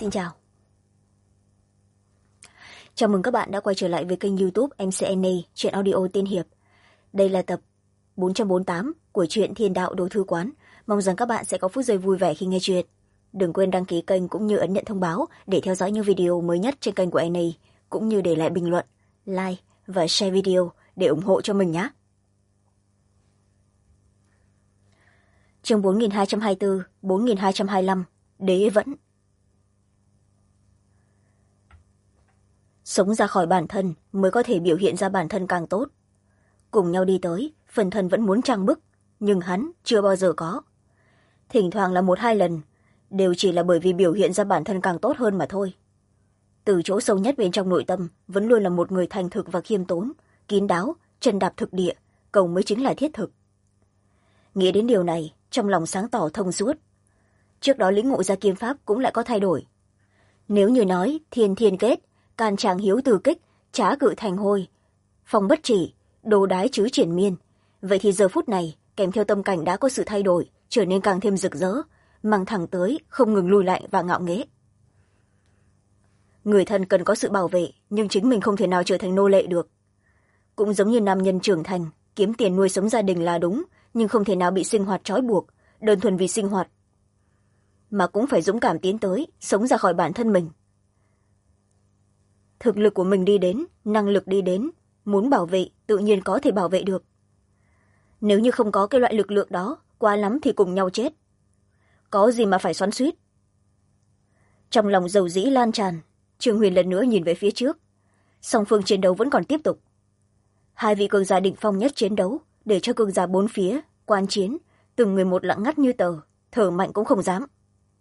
xin chào. Chào mừng các bạn đã quay trở lại với kênh YouTube MCNA Truyện Audio Tiên Hiệp. Đây là tập 448 của truyện Thiên Đạo Đồ Thư Quán. Mong rằng các bạn sẽ có phút giây vui vẻ khi nghe chuyện. Đừng quên đăng ký kênh cũng như ấn nhận thông báo để theo dõi những video mới nhất trên kênh của NA, cũng như để lại bình luận, like và share video để ủng hộ cho mình nhé. Chương 4224, 4225, Đế Vẫn. Sống ra khỏi bản thân mới có thể biểu hiện ra bản thân càng tốt. Cùng nhau đi tới, phần thân vẫn muốn trang bức, nhưng hắn chưa bao giờ có. Thỉnh thoảng là một hai lần, đều chỉ là bởi vì biểu hiện ra bản thân càng tốt hơn mà thôi. Từ chỗ sâu nhất bên trong nội tâm vẫn luôn là một người thành thực và khiêm tốn, kín đáo, chân đạp thực địa, cầu mới chính là thiết thực. Nghĩ đến điều này, trong lòng sáng tỏ thông suốt. Trước đó lĩnh ngộ ra kiếm pháp cũng lại có thay đổi. Nếu như nói thiên thiên kết, can tràng hiếu từ kích, trá cự thành hôi, phong bất chỉ, đồ đái chứ triển miên, vậy thì giờ phút này kèm theo tâm cảnh đã có sự thay đổi, trở nên càng thêm rực rỡ, mang thẳng tới, không ngừng lùi lại và ngạo nghễ. Người thân cần có sự bảo vệ, nhưng chính mình không thể nào trở thành nô lệ được. Cũng giống như nam nhân trưởng thành, kiếm tiền nuôi sống gia đình là đúng, nhưng không thể nào bị sinh hoạt trói buộc, đơn thuần vì sinh hoạt. Mà cũng phải dũng cảm tiến tới, sống ra khỏi bản thân mình. Thực lực của mình đi đến, năng lực đi đến, muốn bảo vệ tự nhiên có thể bảo vệ được. Nếu như không có cái loại lực lượng đó, quá lắm thì cùng nhau chết. Có gì mà phải xoắn xuýt. Trong lòng dầu dĩ lan tràn, Trương Huyền lần nữa nhìn về phía trước. Song phương chiến đấu vẫn còn tiếp tục. Hai vị cường giả đỉnh phong nhất chiến đấu, để cho cường giả bốn phía, quan chiến, từng người một lặng ngắt như tờ, thở mạnh cũng không dám.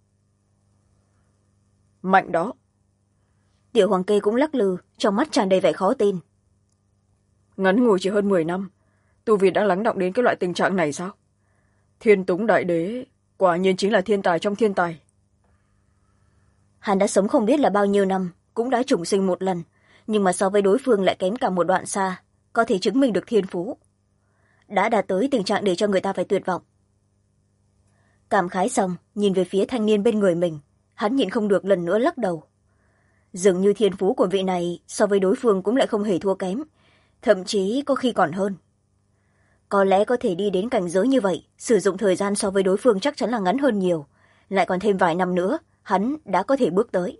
Mạnh đó. Tiểu Hoàng Kê cũng lắc lư, trong mắt tràn đầy vẻ khó tin. Ngắn ngủi chỉ hơn 10 năm, tu vi đã lắng đọng đến cái loại tình trạng này sao? Thiên Túng Đại Đế quả nhiên chính là thiên tài trong thiên tài. Hắn đã sống không biết là bao nhiêu năm, cũng đã chủng sinh một lần, nhưng mà so với đối phương lại kém cả một đoạn xa, có thể chứng minh được thiên phú. Đã đạt tới tình trạng để cho người ta phải tuyệt vọng. Cảm khái xong, nhìn về phía thanh niên bên người mình, hắn nhịn không được lần nữa lắc đầu. Dường như thiên phú của vị này so với đối phương cũng lại không hề thua kém, thậm chí có khi còn hơn. Có lẽ có thể đi đến cảnh giới như vậy, sử dụng thời gian so với đối phương chắc chắn là ngắn hơn nhiều, lại còn thêm vài năm nữa, hắn đã có thể bước tới.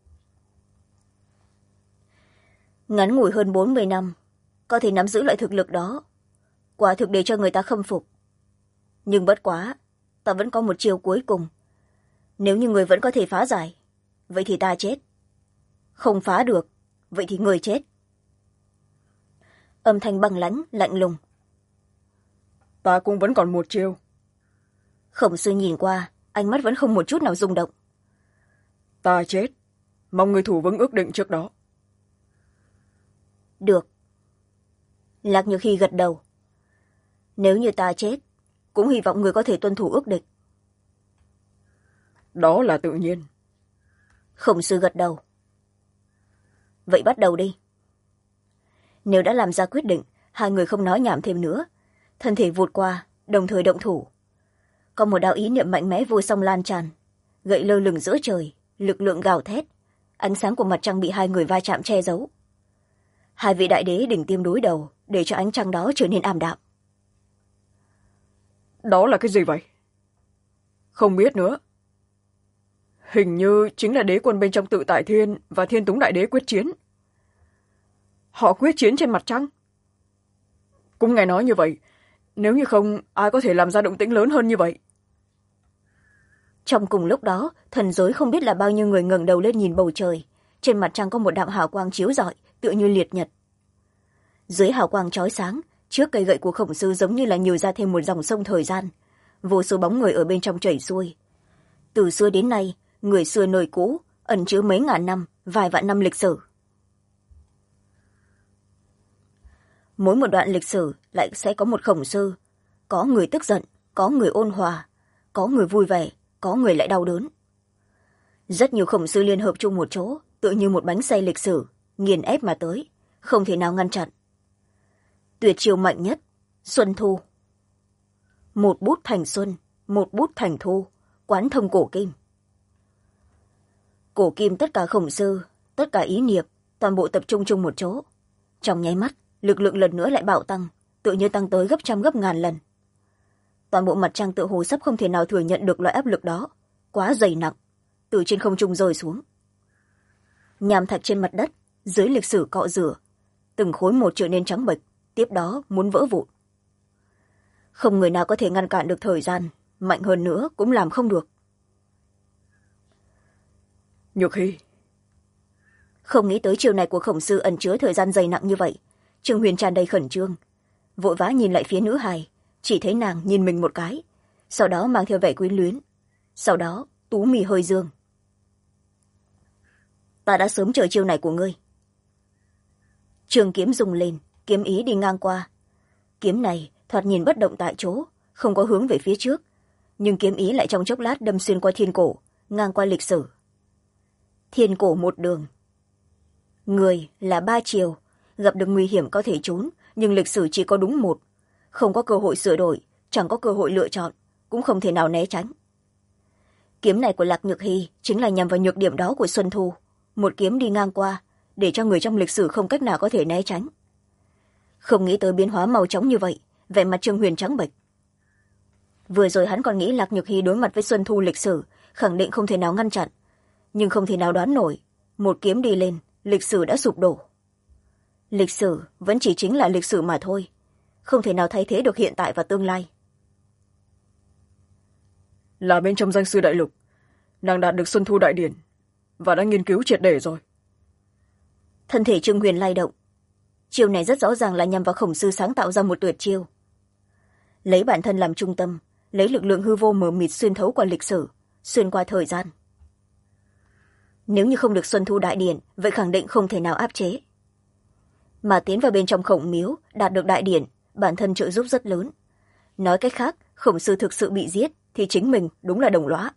Ngắn ngủi hơn 40 năm, có thể nắm giữ loại thực lực đó, quả thực để cho người ta khâm phục. Nhưng bất quá, ta vẫn có một chiêu cuối cùng. Nếu như người vẫn có thể phá giải, vậy thì ta chết. Không phá được, vậy thì người chết. Âm thanh băng lãnh, lạnh lùng. Ta cũng vẫn còn một chiêu. Khổng sư nhìn qua, ánh mắt vẫn không một chút nào rung động. Ta chết, mong người thủ vững ước định trước đó. Được. Lạc Nhược Hy gật đầu. Nếu như ta chết, cũng hy vọng người có thể tuân thủ ước định. Đó là tự nhiên. Khổng sư gật đầu. Vậy bắt đầu đi. Nếu đã làm ra quyết định, hai người không nói nhảm thêm nữa. Thân thể vụt qua, đồng thời động thủ. Có một đạo ý niệm mạnh mẽ vô song lan tràn. Gậy lơ lửng giữa trời, lực lượng gào thét. Ánh sáng của mặt trăng bị hai người va chạm che giấu. Hai vị đại đế đỉnh tiêm đối đầu, để cho ánh trăng đó trở nên ảm đạm. Đó là cái gì vậy? Không biết nữa. Hình như chính là đế quân bên trong Tự Tại Thiên và Thiên Túng Đại Đế quyết chiến. Họ quyết chiến trên mặt trăng. Cũng nghe nói như vậy, nếu như không, ai có thể làm ra động tĩnh lớn hơn như vậy. Trong cùng lúc đó, thần giới không biết là bao nhiêu người ngẩng đầu lên nhìn bầu trời. Trên mặt trăng có một đạo hào quang chiếu rọi, tựa như liệt nhật. Dưới hào quang chói sáng, trước cây gậy của Khổng sư giống như là nhừ ra thêm một dòng sông thời gian. Vô số bóng người ở bên trong chảy xuôi. Từ xưa đến nay, người xưa nơi cũ, ẩn chứa mấy ngàn năm, vài vạn năm lịch sử. Mỗi một đoạn lịch sử lại sẽ có một Khổng sư. Có người tức giận, có người ôn hòa, có người vui vẻ, có người lại đau đớn. Rất nhiều Khổng sư liên hợp chung một chỗ, tựa như một bánh xe lịch sử, nghiền ép mà tới, không thể nào ngăn chặn. Tuyệt chiêu mạnh nhất, Xuân Thu. Một bút thành xuân, một bút thành thu, quán thông cổ kim. cổ kim tất cả khổng sư, tất cả ý niệm toàn bộ tập trung chung một chỗ. Trong nháy mắt, lực lượng lần nữa lại bạo tăng, tự như tăng tới gấp trăm gấp ngàn lần. Toàn bộ mặt trăng tự hồ sắp không thể nào thừa nhận được loại áp lực đó, quá dày nặng, từ trên không trung rơi xuống. Nham thạch trên mặt đất dưới lịch sử cọ rửa, từng khối một trở nên trắng bệch, tiếp đó muốn vỡ vụn. Không người nào có thể ngăn cản được thời gian, mạnh hơn nữa cũng làm không được. Nhược Hy. Không nghĩ tới chiều này của khổng sư ẩn chứa thời gian dày nặng như vậy. Trương Huyền tràn đầy khẩn trương, vội vã nhìn lại phía nữ hài, chỉ thấy nàng nhìn mình một cái, sau đó mang theo vẻ quyến luyến, sau đó tú mì hơi dương. Ta đã sớm chờ chiều này của ngươi. Trường kiếm rung lên, kiếm ý đi ngang qua. Kiếm này thoạt nhìn bất động tại chỗ, không có hướng về phía trước, nhưng kiếm ý lại trong chốc lát đâm xuyên qua thiên cổ, ngang qua lịch sử. Thiên cổ một đường. Người là ba chiều, gặp được nguy hiểm có thể trốn, nhưng lịch sử chỉ có đúng một. Không có cơ hội sửa đổi, chẳng có cơ hội lựa chọn, cũng không thể nào né tránh. Kiếm này của Lạc Nhược Hy chính là nhằm vào nhược điểm đó của Xuân Thu. Một kiếm đi ngang qua, để cho người trong lịch sử không cách nào có thể né tránh. Không nghĩ tới biến hóa màu chóng như vậy, vẻ mặt Trương Huyền trắng bệch. Vừa rồi hắn còn nghĩ Lạc Nhược Hy đối mặt với Xuân Thu lịch sử, khẳng định không thể nào ngăn chặn. Nhưng không thể nào đoán nổi, một kiếm đi lên, lịch sử đã sụp đổ. Lịch sử vẫn chỉ chính là lịch sử mà thôi, không thể nào thay thế được hiện tại và tương lai. Là bên trong danh sư đại lục, nàng đạt được Xuân Thu đại điển và đã nghiên cứu triệt để rồi. Thân thể Trương Huyền lay động. Chiêu này rất rõ ràng là nhằm vào khổng sư sáng tạo ra một tuyệt chiêu. Lấy bản thân làm trung tâm, lấy lực lượng hư vô mờ mịt xuyên thấu qua lịch sử, xuyên qua thời gian. Nếu như không được Xuân Thu đại điển, vậy khẳng định không thể nào áp chế. Mà tiến vào bên trong khổng miếu, đạt được đại điển, bản thân trợ giúp rất lớn. Nói cách khác, khổng sư thực sự bị giết, thì chính mình đúng là đồng lõa.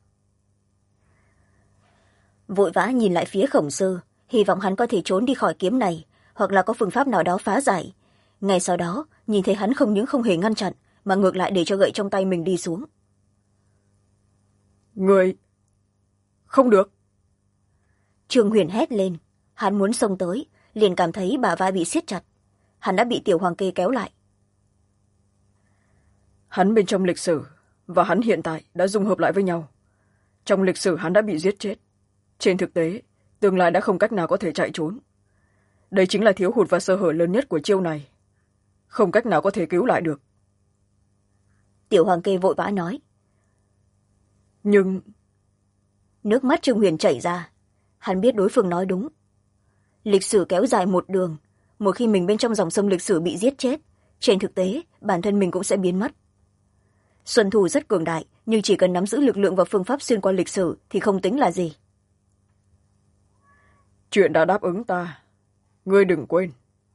Vội vã nhìn lại phía khổng sư, hy vọng hắn có thể trốn đi khỏi kiếm này, hoặc là có phương pháp nào đó phá giải. Ngay sau đó, nhìn thấy hắn không những không hề ngăn chặn, mà ngược lại để cho gậy trong tay mình đi xuống. Người... Không được. Trương Huyền hét lên, hắn muốn xông tới, liền cảm thấy bả vai bị siết chặt. Hắn đã bị Tiểu Hoàng Kê kéo lại. Hắn bên trong lịch sử và hắn hiện tại đã dung hợp lại với nhau. Trong lịch sử hắn đã bị giết chết. Trên thực tế, tương lai đã không cách nào có thể chạy trốn. Đây chính là thiếu hụt và sơ hở lớn nhất của chiêu này. Không cách nào có thể cứu lại được. Tiểu Hoàng Kê vội vã nói. Nhưng... Nước mắt Trương Huyền chảy ra. Hắn biết đối phương nói đúng. Lịch sử kéo dài một đường. Một khi mình bên trong dòng sông lịch sử bị giết chết, trên thực tế, bản thân mình cũng sẽ biến mất. Xuân Thu rất cường đại, nhưng chỉ cần nắm giữ lực lượng và phương pháp xuyên qua lịch sử thì không tính là gì. Chuyện đã đáp ứng ta. Ngươi đừng quên.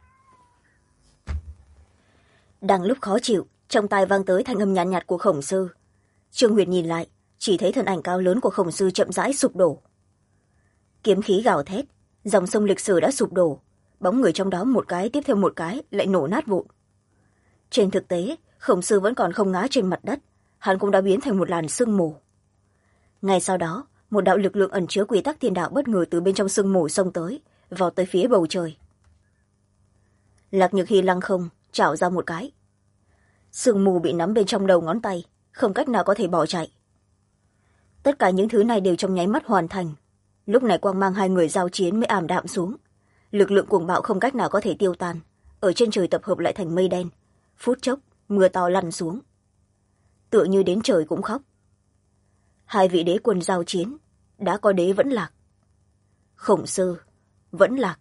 Đang lúc khó chịu, trong tai vang tới thanh âm nhàn nhạt của khổng sư. Trương Huyền nhìn lại, chỉ thấy thân ảnh cao lớn của khổng sư chậm rãi sụp đổ. Kiếm khí gào thét, dòng sông lịch sử đã sụp đổ, bóng người trong đó một cái tiếp theo một cái lại nổ nát vụn. Trên thực tế, khổng sư vẫn còn không ngã trên mặt đất, hắn cũng đã biến thành một làn sương mù. Ngay sau đó, một đạo lực lượng ẩn chứa quy tắc thiên đạo bất ngờ từ bên trong sương mù xông tới, vọt tới phía bầu trời. Lạc Nhược Hy lăng không chảo ra một cái. Sương mù bị nắm bên trong đầu ngón tay, không cách nào có thể bỏ chạy. Tất cả những thứ này đều trong nháy mắt hoàn thành. Lúc này quang mang hai người giao chiến mới ảm đạm xuống. Lực lượng cuồng bạo không cách nào có thể tiêu tan, ở trên trời tập hợp lại thành mây đen. Phút chốc, mưa to lăn xuống. Tựa như đến trời cũng khóc. Hai vị đế quân giao chiến, đã có đế vẫn lạc. Khổng sư vẫn lạc.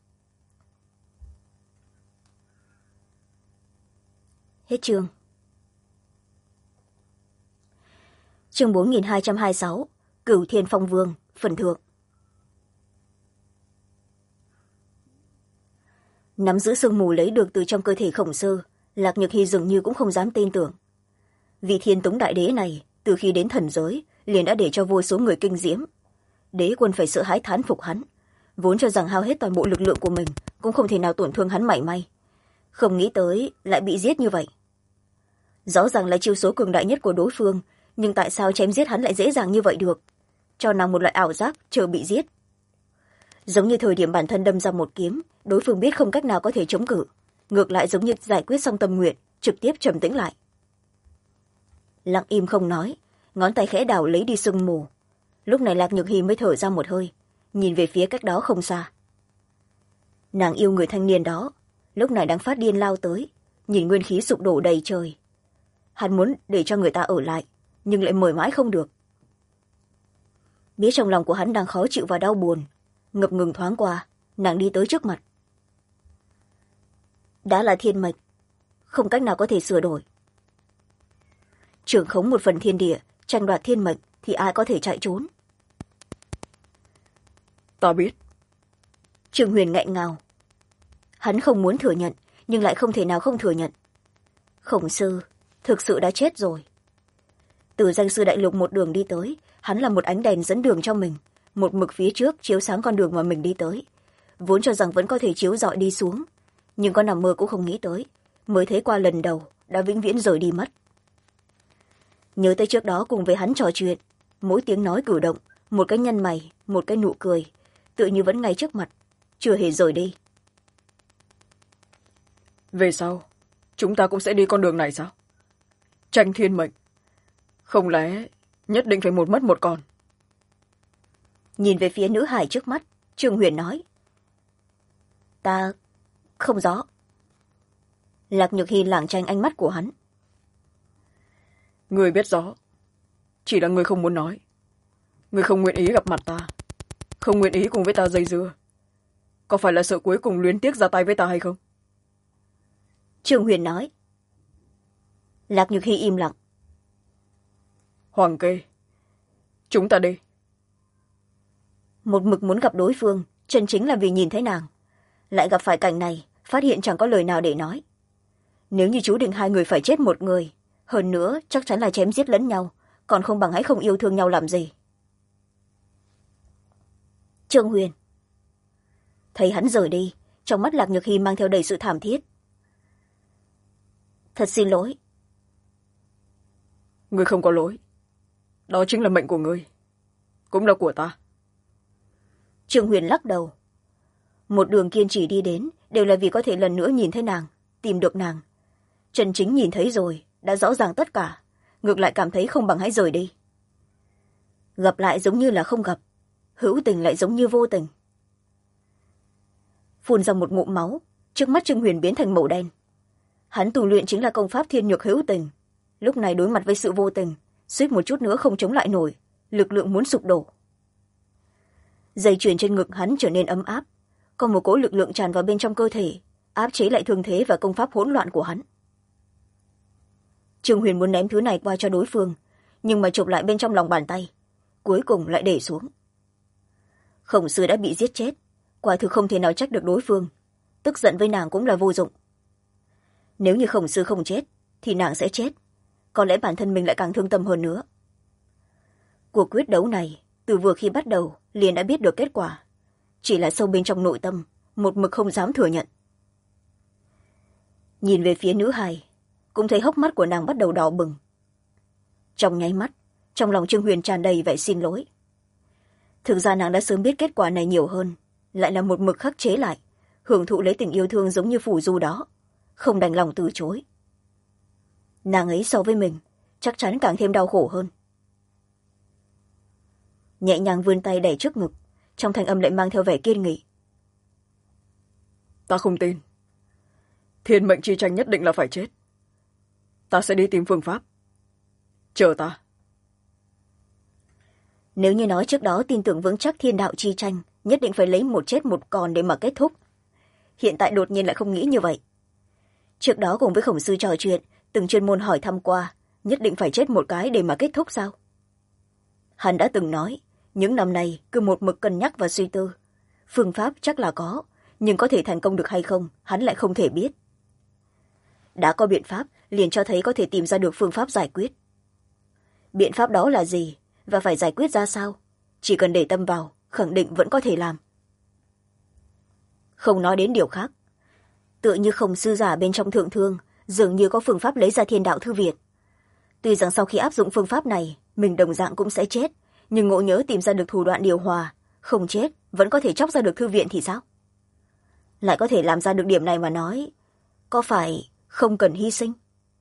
Hết chương. Chương 4226, Cửu Thiên Phong Vương, phần thượng. Nắm giữ sương mù lấy được từ trong cơ thể khổng sư, Lạc Nhược Hy dường như cũng không dám tin tưởng. Vị Thiên Túng đại đế này, từ khi đến thần giới, liền đã để cho vô số người kinh diễm. Đế quân phải sợ hãi thán phục hắn, vốn cho rằng hao hết toàn bộ lực lượng của mình, cũng không thể nào tổn thương hắn mảy may. Không nghĩ tới lại bị giết như vậy. Rõ ràng là chiêu số cường đại nhất của đối phương, nhưng tại sao chém giết hắn lại dễ dàng như vậy được? Cho nàng một loại ảo giác chờ bị giết. giống như thời điểm bản thân đâm ra một kiếm, đối phương biết không cách nào có thể chống cự, ngược lại giống như giải quyết xong tâm nguyện, trực tiếp trầm tĩnh lại. Lặng im không nói, ngón tay khẽ đảo lấy đi sương mù. Lúc này Lạc Nhược Hy mới thở ra một hơi, nhìn về phía cách đó không xa. Nàng yêu người thanh niên đó, lúc này đang phát điên lao tới, nhìn nguyên khí sụp đổ đầy trời. Hắn muốn để cho người ta ở lại, nhưng lại mời mãi không được. Biết trong lòng của hắn đang khó chịu và đau buồn, ngập ngừng thoáng qua, nàng đi tới trước mặt. Đã là thiên mệnh, không cách nào có thể sửa đổi. Trưởng khống một phần thiên địa, tranh đoạt thiên mệnh thì ai có thể chạy trốn. Ta biết. Trương Huyền nghẹn ngào. Hắn không muốn thừa nhận, nhưng lại không thể nào không thừa nhận. Khổng sư thực sự đã chết rồi. Từ danh sư đại lục một đường đi tới, hắn là một ánh đèn dẫn đường cho mình, một mực phía trước chiếu sáng con đường mà mình đi tới. Vốn cho rằng vẫn có thể chiếu rọi đi xuống, nhưng có nằm mơ cũng không nghĩ tới, mới thấy qua lần đầu đã vĩnh viễn rời đi mất. Nhớ tới trước đó cùng với hắn trò chuyện, mỗi tiếng nói cử động, một cái nhăn mày, một cái nụ cười, tự như vẫn ngay trước mặt, chưa hề rời đi. Về sau chúng ta cũng sẽ đi con đường này sao? Tranh thiên mệnh, không lẽ nhất định phải một mất một còn? Nhìn về phía nữ hải trước mắt, Trương Huyền nói. Ta không rõ. Lạc Nhược Hy lảng tránh ánh mắt của hắn. Người biết rõ, chỉ là người không muốn nói. Người không nguyện ý gặp mặt ta, không nguyện ý cùng với ta dây dưa. Có phải là sợ cuối cùng luyến tiếc ra tay với ta hay không? Trương Huyền nói. Lạc Nhược Hy im lặng. Hoàng Kê, chúng ta đi. Một mực muốn gặp đối phương, chân chính là vì nhìn thấy nàng. Lại gặp phải cảnh này, phát hiện chẳng có lời nào để nói. Nếu như chú định hai người phải chết một người, hơn nữa chắc chắn là chém giết lẫn nhau, còn không bằng hãy không yêu thương nhau làm gì. Trương Huyền. Thấy hắn rời đi, trong mắt Lạc Nhược Hy mang theo đầy sự thảm thiết. Thật xin lỗi. Ngươi không có lỗi. Đó chính là mệnh của ngươi, cũng là của ta. Trương Huyền lắc đầu. Một đường kiên trì đi đến đều là vì có thể lần nữa nhìn thấy nàng, tìm được nàng. Chân chính nhìn thấy rồi, đã rõ ràng tất cả, ngược lại cảm thấy không bằng hãy rời đi. Gặp lại giống như là không gặp, hữu tình lại giống như vô tình. Phun ra một ngụm máu, trước mắt Trương Huyền biến thành màu đen. Hắn tu luyện chính là công pháp thiên nhược hữu tình, lúc này đối mặt với sự vô tình, suýt một chút nữa không chống lại nổi, lực lượng muốn sụp đổ. Dây chuyền trên ngực hắn trở nên ấm áp, có một cỗ lực lượng tràn vào bên trong cơ thể, áp chế lại thương thế và công pháp hỗn loạn của hắn. Trương Huyền muốn ném thứ này qua cho đối phương, nhưng mà chụp lại bên trong lòng bàn tay, cuối cùng lại để xuống. Khổng sư đã bị giết chết, quả thực không thể nào trách được đối phương, tức giận với nàng cũng là vô dụng. Nếu như khổng sư không chết, thì nàng sẽ chết, có lẽ bản thân mình lại càng thương tâm hơn nữa. Cuộc quyết đấu này, từ vừa khi bắt đầu, liền đã biết được kết quả. Chỉ là sâu bên trong nội tâm, một mực không dám thừa nhận. Nhìn về phía nữ hài, cũng thấy hốc mắt của nàng bắt đầu đỏ bừng. Trong nháy mắt, trong lòng Trương Huyền tràn đầy vẻ xin lỗi. Thực ra nàng đã sớm biết kết quả này nhiều hơn, lại là một mực khắc chế lại, hưởng thụ lấy tình yêu thương giống như phù du đó, không đành lòng từ chối. Nàng ấy so với mình, chắc chắn càng thêm đau khổ hơn. Nhẹ nhàng vươn tay đẩy trước ngực, trong thanh âm lại mang theo vẻ kiên nghị. Ta không tin. Thiên mệnh chi tranh nhất định là phải chết. Ta sẽ đi tìm phương pháp. Chờ ta. Nếu như nói trước đó tin tưởng vững chắc thiên đạo chi tranh, nhất định phải lấy một chết một còn để mà kết thúc. Hiện tại đột nhiên lại không nghĩ như vậy. Trước đó cùng với khổng sư trò chuyện, từng chuyên môn hỏi thăm qua, nhất định phải chết một cái để mà kết thúc sao? Hắn đã từng nói, những năm này cứ một mực cân nhắc và suy tư. Phương pháp chắc là có, nhưng có thể thành công được hay không, hắn lại không thể biết. Đã có biện pháp, liền cho thấy có thể tìm ra được phương pháp giải quyết. Biện pháp đó là gì, và phải giải quyết ra sao? Chỉ cần để tâm vào, khẳng định vẫn có thể làm. Không nói đến điều khác. Tựa như khổng sư giả bên trong thượng thương, dường như có phương pháp lấy ra thiên đạo thư viện. Tuy rằng sau khi áp dụng phương pháp này, mình đồng dạng cũng sẽ chết, nhưng ngộ nhớ tìm ra được thủ đoạn điều hòa, không chết vẫn có thể chóc ra được thư viện thì sao? Lại có thể làm ra được điểm này mà nói, có phải không cần hy sinh?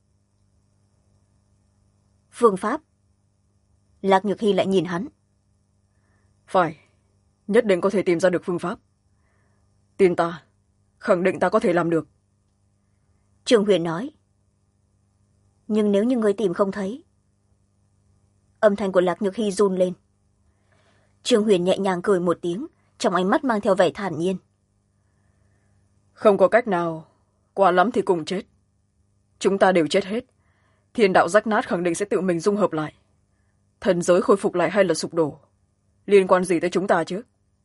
Phương pháp. Lạc Nhược Hy lại nhìn hắn. Phải, nhất định có thể tìm ra được phương pháp. Tin ta, khẳng định ta có thể làm được. Trương Huyền nói. Nhưng nếu như người tìm không thấy? Âm thanh của Lạc Nhược Hy run lên. Trương Huyền nhẹ nhàng cười một tiếng, trong ánh mắt mang theo vẻ thản nhiên. Không có cách nào, quả lắm thì cùng chết. Chúng ta đều chết hết. Thiên đạo rách nát khẳng định sẽ tự mình dung hợp lại. Thần giới khôi phục lại hay là sụp đổ, liên quan gì tới chúng ta chứ?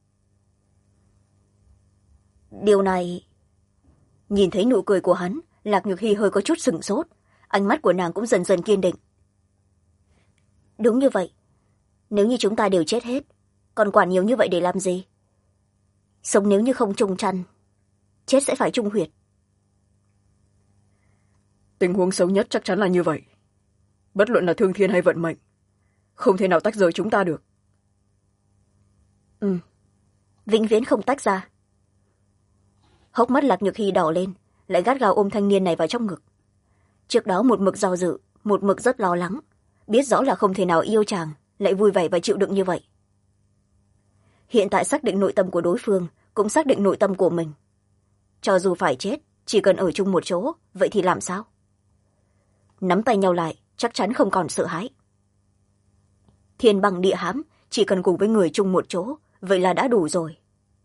Điều này... Nhìn thấy nụ cười của hắn, Lạc Nhược Hy hơi có chút sửng sốt, ánh mắt của nàng cũng dần dần kiên định. Đúng như vậy, nếu như chúng ta đều chết hết, còn quản nhiều như vậy để làm gì? Sống nếu như không chung chăn, chết sẽ phải chung huyệt. Tình huống xấu nhất chắc chắn là như vậy. Bất luận là thương thiên hay vận mệnh, không thể nào tách rời chúng ta được. Vĩnh viễn không tách ra. Hốc mắt Lạc Nhược Hy đỏ lên, lại gắt gao ôm thanh niên này vào trong ngực. Trước đó một mực do dự, một mực rất lo lắng, biết rõ là không thể nào yêu chàng, lại vui vẻ và chịu đựng như vậy. Hiện tại xác định nội tâm của đối phương, cũng xác định nội tâm của mình. Cho dù phải chết, chỉ cần ở chung một chỗ, vậy thì làm sao? Nắm tay nhau lại, chắc chắn không còn sợ hãi. Thiên bằng địa hãm, chỉ cần cùng với người chung một chỗ, vậy là đã đủ rồi.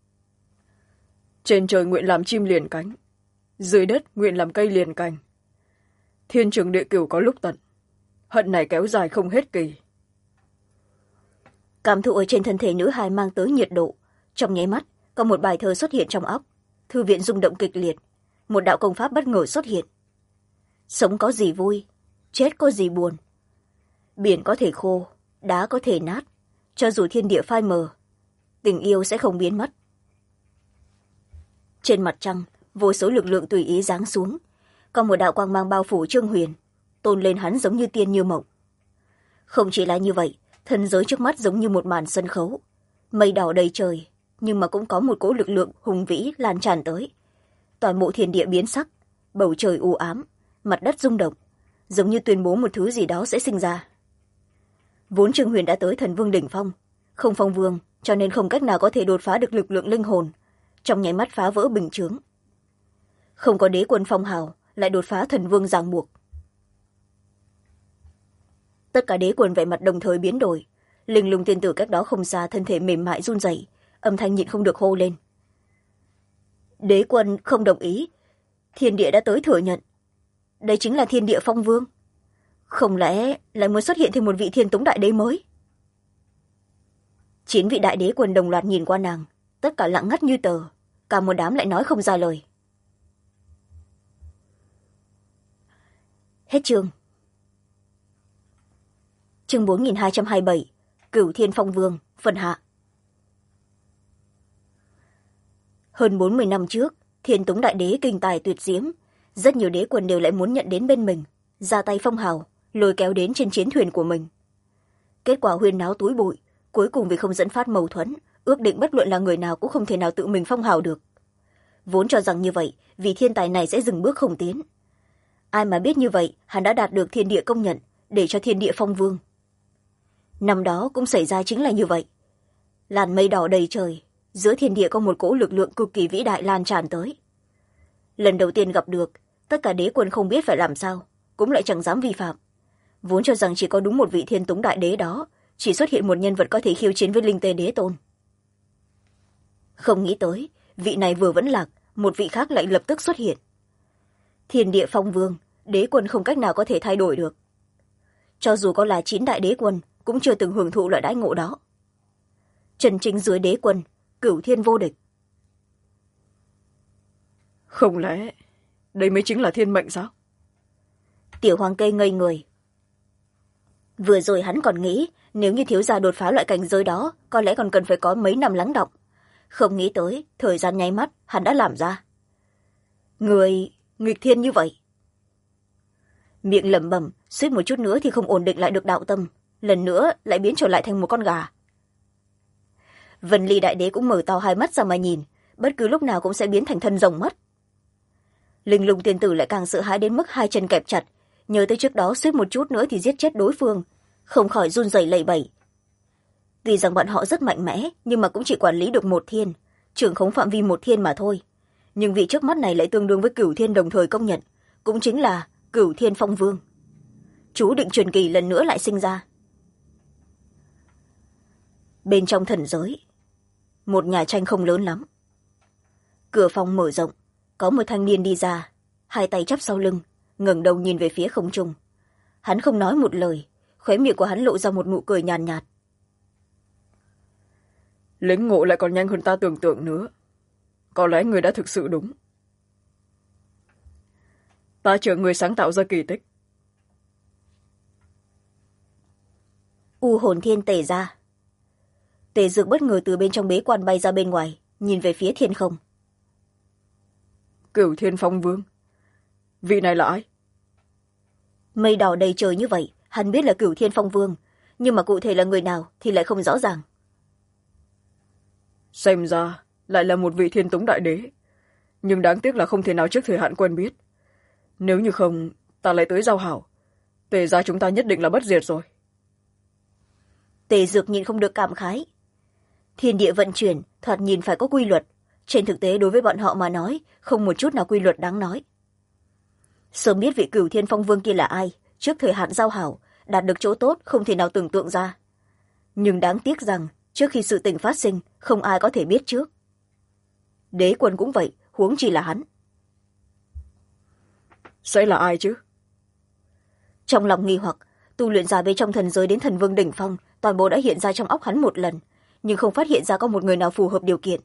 Trên trời nguyện làm chim liền cánh, dưới đất nguyện làm cây liền cành. Thiên trường địa cửu có lúc tận, hận này kéo dài không hết kỳ. Cảm thụ ở trên thân thể nữ hài mang tới nhiệt độ, trong nháy mắt có một bài thơ xuất hiện trong óc. Thư viện rung động kịch liệt, một đạo công pháp bất ngờ xuất hiện. Sống có gì vui, chết có gì buồn. Biển có thể khô, đá có thể nát, cho dù thiên địa phai mờ, tình yêu sẽ không biến mất. Trên mặt trăng, vô số lực lượng tùy ý giáng xuống, có một đạo quang mang bao phủ Trương Huyền, tôn lên hắn giống như tiên như mộng. Không chỉ là như vậy, thân giới trước mắt giống như một màn sân khấu, mây đỏ đầy trời, nhưng mà cũng có một cỗ lực lượng hùng vĩ lan tràn tới. Toàn bộ thiên địa biến sắc, bầu trời u ám, mặt đất rung động, giống như tuyên bố một thứ gì đó sẽ sinh ra. Vốn Trương Huyền đã tới thần vương đỉnh phong, không phong vương, cho nên không cách nào có thể đột phá được lực lượng linh hồn, trong nháy mắt phá vỡ bình chướng. Không có đế quân phong hào, lại đột phá thần vương ràng buộc. Tất cả đế quân vẻ mặt đồng thời biến đổi, linh lung tiên tử cách đó không xa thân thể mềm mại run rẩy, âm thanh nhịn không được hô lên. Đế quân không đồng ý, thiên địa đã tới thừa nhận. Đây chính là thiên địa phong vương. Không lẽ lại muốn xuất hiện thêm một vị thiên túng đại đế mới? 9 vị đại đế quân đồng loạt nhìn qua nàng, tất cả lặng ngắt như tờ, cả một đám lại nói không ra lời. Hết chương. Chương 4227, Cửu Thiên Phong Vương, phần hạ. Hơn 40 năm trước, thiên túng đại đế kinh tài tuyệt diễm, rất nhiều đế quân đều lại muốn nhận đến bên mình, ra tay phong hào, lôi kéo đến trên chiến thuyền của mình. Kết quả huyên náo túi bụi, cuối cùng vì không dẫn phát mâu thuẫn, ước định bất luận là người nào cũng không thể nào tự mình phong hào được. Vốn cho rằng như vậy, vì thiên tài này sẽ dừng bước không tiến. Ai mà biết như vậy, hắn đã đạt được thiên địa công nhận, để cho thiên địa phong vương. Năm đó cũng xảy ra chính là như vậy. Làn mây đỏ đầy trời, giữa thiên địa có một cỗ lực lượng cực kỳ vĩ đại lan tràn tới. Lần đầu tiên gặp được, tất cả đế quân không biết phải làm sao, cũng lại chẳng dám vi phạm. Vốn cho rằng chỉ có đúng một vị thiên túng đại đế đó, chỉ xuất hiện một nhân vật có thể khiêu chiến với linh tê đế tôn. Không nghĩ tới, vị này vừa vẫn lạc, một vị khác lại lập tức xuất hiện. Thiên địa phong vương, đế quân không cách nào có thể thay đổi được. Cho dù có là 9 đại đế quân, cũng chưa từng hưởng thụ loại đãi ngộ đó. Trần chính dưới đế quân, cửu thiên vô địch. Không lẽ đây mới chính là thiên mệnh sao? Tiểu Hoàng Kê ngây người. Vừa rồi hắn còn nghĩ, nếu như thiếu gia đột phá loại cảnh giới đó, có lẽ còn cần phải có mấy năm lắng đọng. Không nghĩ tới, thời gian nháy mắt, hắn đã làm ra. Người nghịch thiên như vậy. Miệng lẩm bẩm, suýt một chút nữa thì không ổn định lại được đạo tâm, lần nữa lại biến trở lại thành một con gà. Vân Ly đại đế cũng mở to hai mắt ra mà nhìn, bất cứ lúc nào cũng sẽ biến thành thân rồng mất. Linh Lung tiên tử lại càng sợ hãi đến mức hai chân kẹp chặt, nhớ tới trước đó suýt một chút nữa thì giết chết đối phương, không khỏi run rẩy lẩy bẩy. Tuy rằng bọn họ rất mạnh mẽ, nhưng mà cũng chỉ quản lý được một thiên, trưởng khống phạm vi một thiên mà thôi. Nhưng vị trước mắt này lại tương đương với Cửu Thiên đồng thời công nhận, cũng chính là Cửu Thiên Phong Vương. Chú định truyền kỳ lần nữa lại sinh ra. Bên trong thần giới, một nhà tranh không lớn lắm. Cửa phòng mở rộng, có một thanh niên đi ra, hai tay chắp sau lưng, ngẩng đầu nhìn về phía không trung. Hắn không nói một lời, khóe miệng của hắn lộ ra một nụ cười nhàn nhạt. Lĩnh ngộ lại còn nhanh hơn ta tưởng tượng nữa. Có lẽ người đã thực sự đúng. Ta chờ người sáng tạo ra kỳ tích. U hồn thiên tề ra. Tề Dược bất ngờ từ bên trong bế quan bay ra bên ngoài, nhìn về phía thiên không. Cửu Thiên Phong Vương. Vị này là ai? Mây đỏ đầy trời như vậy, hắn biết là Cửu Thiên Phong Vương, nhưng mà cụ thể là người nào thì lại không rõ ràng. Xem ra lại là một vị Thiên Túng đại đế, nhưng đáng tiếc là không thể nào trước thời hạn quen biết. Nếu như không, ta lại tới giao hảo, Tề gia chúng ta nhất định là bất diệt rồi. Tề Dược nhìn không được cảm khái. Thiên địa vận chuyển thoạt nhìn phải có quy luật, trên thực tế đối với bọn họ mà nói không một chút nào quy luật đáng nói. Sớm biết vị Cửu Thiên Phong Vương kia là ai, trước thời hạn giao hảo đạt được chỗ tốt không thể nào tưởng tượng ra. Nhưng đáng tiếc rằng trước khi sự tình phát sinh không ai có thể biết trước. Đế quân cũng vậy, huống chi là hắn. Sẽ là ai chứ? Trong lòng nghi hoặc, tu luyện giả bên trong thần giới đến thần vương đỉnh phong toàn bộ đã hiện ra trong óc hắn một lần, nhưng không phát hiện ra có một người nào phù hợp điều kiện.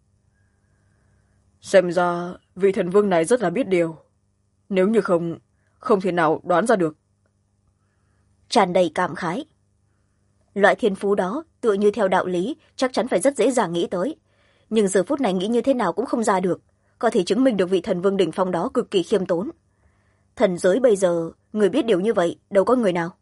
Xem ra vị thần vương này rất là biết điều, nếu như không thể nào đoán ra được. Tràn đầy cảm khái. Loại thiên phú đó tựa như theo đạo lý chắc chắn phải rất dễ dàng nghĩ tới, nhưng giờ phút này nghĩ như thế nào cũng không ra được, có thể chứng minh được vị thần vương đỉnh phong đó cực kỳ khiêm tốn. Thần giới bây giờ người biết điều như vậy đâu có người nào.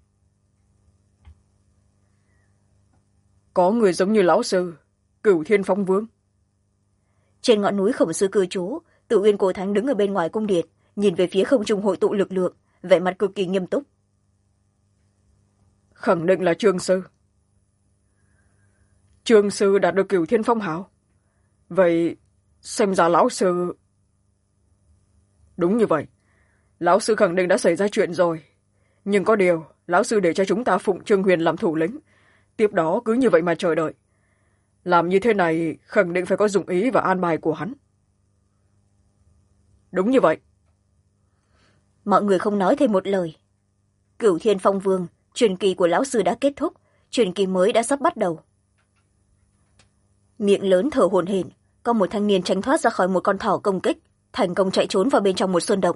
Có người giống như lão sư, Cửu Thiên Phong Vương. Trên ngọn núi khổng sư cư trú, Tử Uyên Cổ Thánh đứng ở bên ngoài cung điện, nhìn về phía không trung hội tụ lực lượng, vẻ mặt cực kỳ nghiêm túc. Khẳng định là Trương sư. Trương sư đạt được Cửu Thiên Phong hảo. Vậy xem ra lão sư... Đúng như vậy, lão sư khẳng định đã xảy ra chuyện rồi. Nhưng có điều, lão sư để cho chúng ta phụng Trương Huyền làm thủ lĩnh, tiếp đó cứ như vậy mà chờ đợi. Làm như thế này khẳng định phải có dụng ý và an bài của hắn. Đúng như vậy. Mọi người không nói thêm một lời. Cửu Thiên Phong Vương, truyền kỳ của lão sư đã kết thúc, truyền kỳ mới đã sắp bắt đầu. Miệng lớn thở hổn hển, có một thanh niên tránh thoát ra khỏi một con thỏ công kích, thành công chạy trốn vào bên trong một sơn động.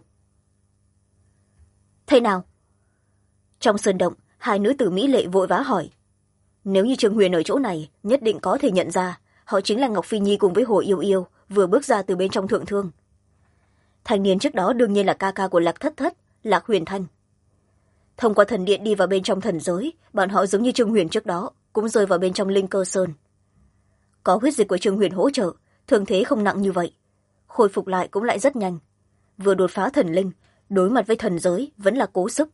Thế nào? Trong sơn động, hai nữ tử mỹ lệ vội vã hỏi. Nếu như Trương Huyền ở chỗ này, nhất định có thể nhận ra, họ chính là Ngọc Phi Nhi cùng với Hồ Yêu Yêu, vừa bước ra từ bên trong thượng thương. Thanh niên trước đó đương nhiên là ca ca của Lạc Thất Thất, Lạc Huyền Thanh. Thông qua thần điện đi vào bên trong thần giới, bọn họ giống như Trương Huyền trước đó, cũng rơi vào bên trong Linh Cơ Sơn. Có huyết dịch của Trương Huyền hỗ trợ, thương thế không nặng như vậy. Khôi phục lại cũng lại rất nhanh. Vừa đột phá thần linh, đối mặt với thần giới vẫn là cố sức.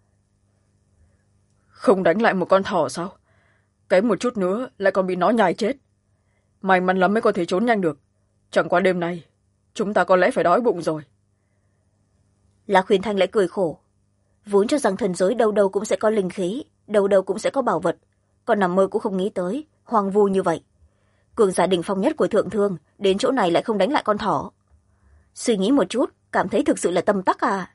Không đánh lại một con thỏ sao? Kém một chút nữa lại còn bị nó nhai chết. May mắn lắm mới có thể trốn nhanh được. Chẳng qua đêm nay, chúng ta có lẽ phải đói bụng rồi. Lạc Huyền Thanh lại cười khổ. Vốn cho rằng thần giới đâu đâu cũng sẽ có linh khí, đâu đâu cũng sẽ có bảo vật. Còn nằm mơ cũng không nghĩ tới, hoang vu như vậy. Cường giả đỉnh phong nhất của thượng thương, đến chỗ này lại không đánh lại con thỏ. Suy nghĩ một chút, cảm thấy thực sự là tâm tắc à.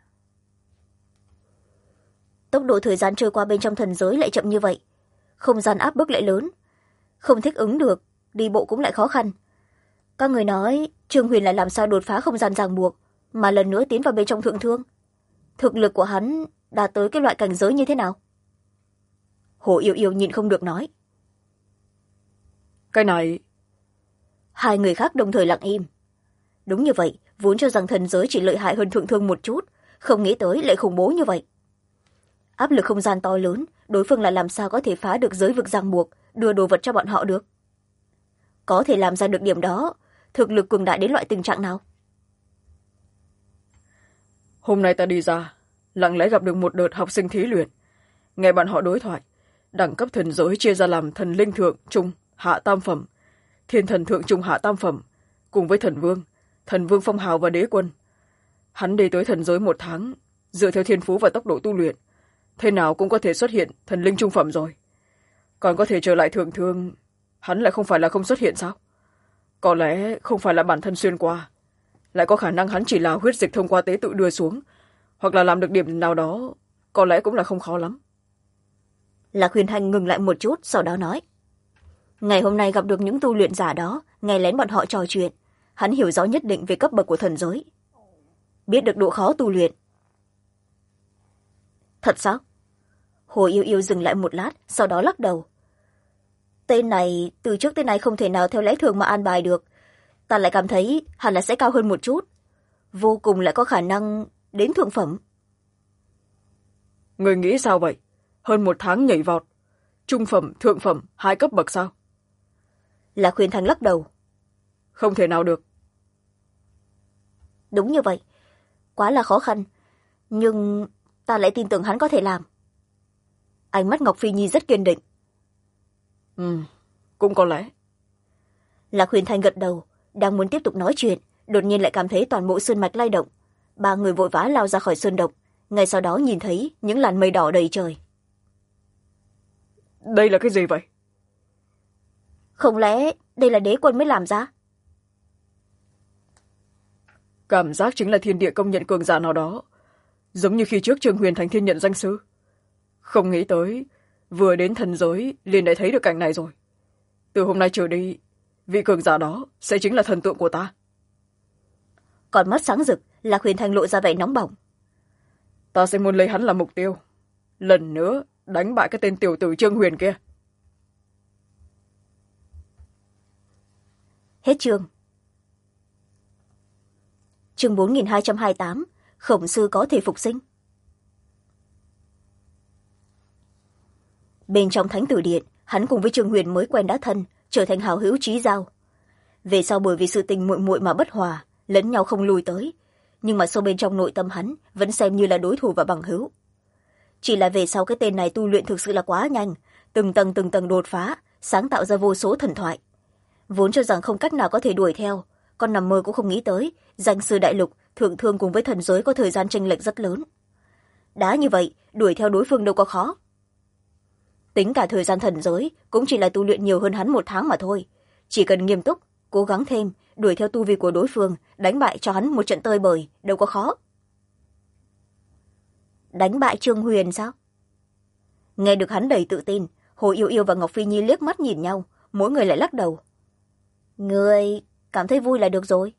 Tốc độ thời gian trôi qua bên trong thần giới lại chậm như vậy. Không gian áp bức lại lớn. Không thích ứng được, đi bộ cũng lại khó khăn. Các người nói, Trương Huyền lại làm sao đột phá không gian ràng buộc, mà lần nữa tiến vào bên trong thượng thương. Thực lực của hắn đạt tới cái loại cảnh giới như thế nào? Hồ Yêu Yêu nhịn không được nói. Cái này... Hai người khác đồng thời lặng im. Đúng như vậy, vốn cho rằng thần giới chỉ lợi hại hơn thượng thương một chút, không nghĩ tới lại khủng bố như vậy. Áp lực không gian to lớn, đối phương là làm sao có thể phá được giới vực ràng buộc, đưa đồ vật cho bọn họ được. có thể làm ra được điểm đó, thực lực cường đại đến loại tình trạng nào? Hôm nay ta đi ra, lặng lẽ gặp được một đợt học sinh thí luyện. Nghe bọn họ đối thoại, đẳng cấp thần giới chia ra làm thần linh thượng, trung, hạ tam phẩm, thiên thần thượng trung hạ tam phẩm, cùng với thần vương phong hào và đế quân. Hắn đi tới thần giới 1 tháng, dựa theo thiên phú và tốc độ tu luyện, thế nào cũng có thể xuất hiện thần linh trung phẩm rồi. Còn có thể trở lại thượng thương, hắn lại không phải là không xuất hiện sao? Có lẽ không phải là bản thân xuyên qua, lại có khả năng hắn chỉ là huyết dịch thông qua tế tự đưa xuống, hoặc là làm được điểm nào đó, có lẽ cũng là không khó lắm. Lạc Huyền Thanh ngừng lại một chút, sau đó nói. Ngày hôm nay gặp được những tu luyện giả đó, nghe lén bọn họ trò chuyện, hắn hiểu rõ nhất định về cấp bậc của thần giới. Biết được độ khó tu luyện. Thật sao? Hồ Yêu Yêu dừng lại một lát, sau đó lắc đầu. Tên này, từ trước tới nay không thể nào theo lẽ thường mà an bài được. Ta lại cảm thấy hẳn là sẽ cao hơn một chút. Vô cùng lại có khả năng đến thượng phẩm. Người nghĩ sao vậy? Hơn 1 tháng nhảy vọt. Trung phẩm, thượng phẩm, 2 cấp bậc sao? Lạc Huyền Thanh lắc đầu. Không thể nào được. Đúng như vậy. Quá là khó khăn. Nhưng ta lại tin tưởng hắn có thể làm. Ánh mắt Ngọc Phi Nhi rất kiên định. Cũng có lẽ. Lạc Huyền Thanh gật đầu, đang muốn tiếp tục nói chuyện, đột nhiên lại cảm thấy toàn bộ sơn mạch lay động. 3 người vội vã lao ra khỏi sơn động, ngay sau đó nhìn thấy những làn mây đỏ đầy trời. Đây là cái gì vậy? Không lẽ đây là đế quân mới làm ra? Cảm giác chính là thiên địa công nhận cường giả nào đó, giống như khi trước Trương Huyền thành thiên nhận danh sư. Không nghĩ tới, vừa đến thần giới liền đã thấy được cảnh này rồi. Từ hôm nay trở đi, vị cường giả đó sẽ chính là thần tượng của ta. Còn mắt sáng rực, Lạc Huyền Thanh lộ ra vẻ nóng bỏng. Ta sẽ muốn lấy hắn làm mục tiêu, lần nữa đánh bại cái tên tiểu tử Trương Huyền kia. Hết chương. Chương 4228, Khổng sư có thể phục sinh. Bên trong Thánh Tử Điện, hắn cùng với Trương Huyền mới quen đã thân, trở thành hảo hữu chí giao. Về sau bởi vì sự tình muội muội mà bất hòa, lẫn nhau không lùi tới, nhưng mà sâu bên trong nội tâm hắn vẫn xem như là đối thủ và bằng hữu. Chỉ là về sau cái tên này tu luyện thực sự là quá nhanh, từng tầng đột phá, sáng tạo ra vô số thần thoại. Vốn cho rằng không cách nào có thể đuổi theo, con nằm mơ cũng không nghĩ tới, danh sư đại lục, thượng thương cùng với thần giới có thời gian chênh lệch rất lớn. Đã như vậy, đuổi theo đối phương đâu có khó. Tính cả thời gian thần giới, cũng chỉ là tu luyện nhiều hơn hắn 1 tháng mà thôi. Chỉ cần nghiêm túc, cố gắng thêm, đuổi theo tu vi của đối phương, đánh bại cho hắn một trận tơi bời, đâu có khó. Đánh bại Trương Huyền sao? Nghe được hắn đầy tự tin, Hồ Yêu Yêu và Ngọc Phi Nhi liếc mắt nhìn nhau, mỗi người lại lắc đầu. Người cảm thấy vui là được rồi.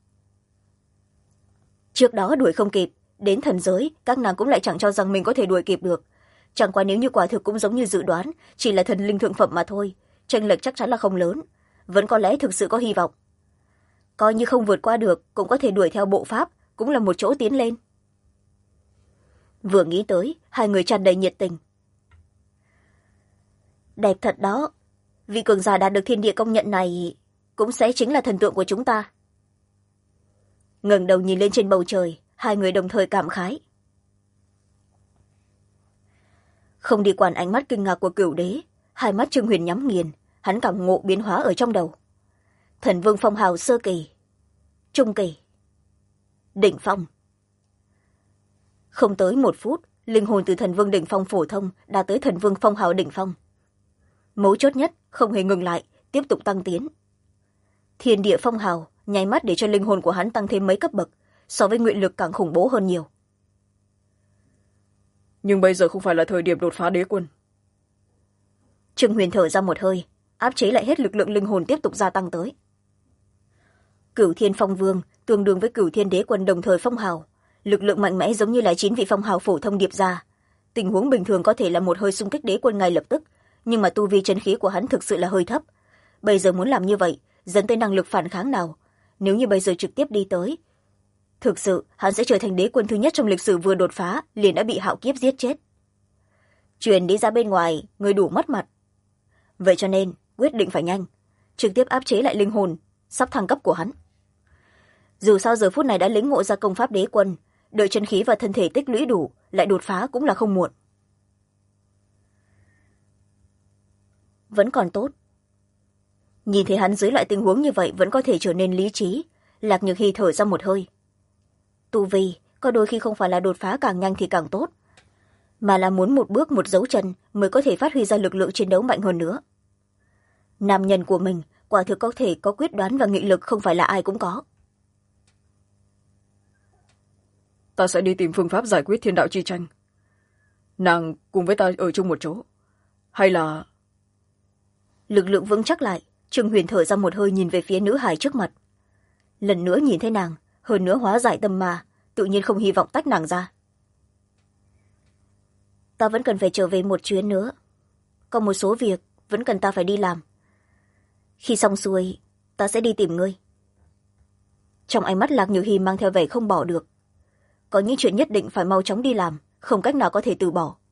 Trước đó đuổi không kịp, đến thần giới, các nàng cũng lại chẳng cho rằng mình có thể đuổi kịp được. Chẳng qua nếu như quả thực cũng giống như dự đoán, chỉ là thần linh thượng phẩm mà thôi, chênh lệch chắc chắn là không lớn, vẫn có lẽ thực sự có hy vọng. Coi như không vượt qua được, cũng có thể đuổi theo bộ pháp, cũng là một chỗ tiến lên. Vừa nghĩ tới, hai người tràn đầy nhiệt tình. Đẹp thật đó, vị cường giả đạt được thiên địa công nhận này cũng sẽ chính là thần tượng của chúng ta. Ngẩng đầu nhìn lên trên bầu trời, hai người đồng thời cảm khái. Không đi quản ánh mắt kinh ngạc của Cửu Đế, hai mắt Trương Huyền nhắm nghiền, hắn cảm ngộ biến hóa ở trong đầu. Thần vương phong hào sơ kỳ, trung kỳ, đỉnh phong. Không tới 1 phút, linh hồn từ thần vương đỉnh phong phổ thông đã tới thần vương phong hào đỉnh phong. Mấu chốt nhất, không hề ngừng lại, tiếp tục tăng tiến. Thiên địa phong hào nháy mắt để cho linh hồn của hắn tăng thêm mấy cấp bậc, so với nguyện lực càng khủng bố hơn nhiều. Nhưng bây giờ không phải là thời điểm đột phá đế quân. Trương Huyền thở ra một hơi, áp chế lại hết lực lượng linh hồn tiếp tục gia tăng tới. Cửu Thiên Phong Vương tương đương với Cửu Thiên Đế Quân đồng thời phong hào, lực lượng mạnh mẽ giống như là 9 vị phong hào phổ thông điệp ra. Tình huống bình thường có thể là một hơi xung kích đế quân ngay lập tức, nhưng mà tu vi chân khí của hắn thực sự là hơi thấp. Bây giờ muốn làm như vậy, dẫn tới năng lực phản kháng nào? Nếu như bây giờ trực tiếp đi tới, thực sự hắn sẽ trở thành đế quân thứ nhất trong lịch sử vừa đột phá liền đã bị hạo kiếp giết chết. Truyền đi ra bên ngoài, người đủ mất mặt. Vậy cho nên quyết định phải nhanh, trực tiếp áp chế lại linh hồn sắp thăng cấp của hắn. Dù sao giờ phút này đã lĩnh ngộ ra công pháp đế quân, đợi chân khí và thân thể tích lũy đủ lại đột phá cũng là không muộn. Vẫn còn tốt. Nhìn thấy hắn dưới loại tình huống như vậy vẫn có thể trở nên lý trí, Lạc Nhược Hy thở ra một hơi. Tu vi có đôi khi không phải là đột phá càng nhanh thì càng tốt, mà là muốn một bước một dấu chân mới có thể phát huy ra lực lượng chiến đấu mạnh hơn nữa. Nam nhân của mình quả thực có thể có quyết đoán và nghị lực không phải là ai cũng có. Ta sẽ đi tìm phương pháp giải quyết thiên đạo chi tranh. Nàng cùng với ta ở chung một chỗ. Hay là... Lực lượng vững chắc lại, Trương Huyền thở ra một hơi nhìn về phía nữ hài trước mặt. Lần nữa nhìn thấy nàng, hơn nữa hóa giải tâm ma, tự nhiên không hy vọng tách nàng ra. Ta vẫn cần phải trở về một chuyến nữa. Có một số việc vẫn cần ta phải đi làm. Khi xong xuôi, ta sẽ đi tìm ngươi. Trong ánh mắt Lạc Nhược Hy mang theo vẻ không bỏ được. Có những chuyện nhất định phải mau chóng đi làm, không cách nào có thể từ bỏ.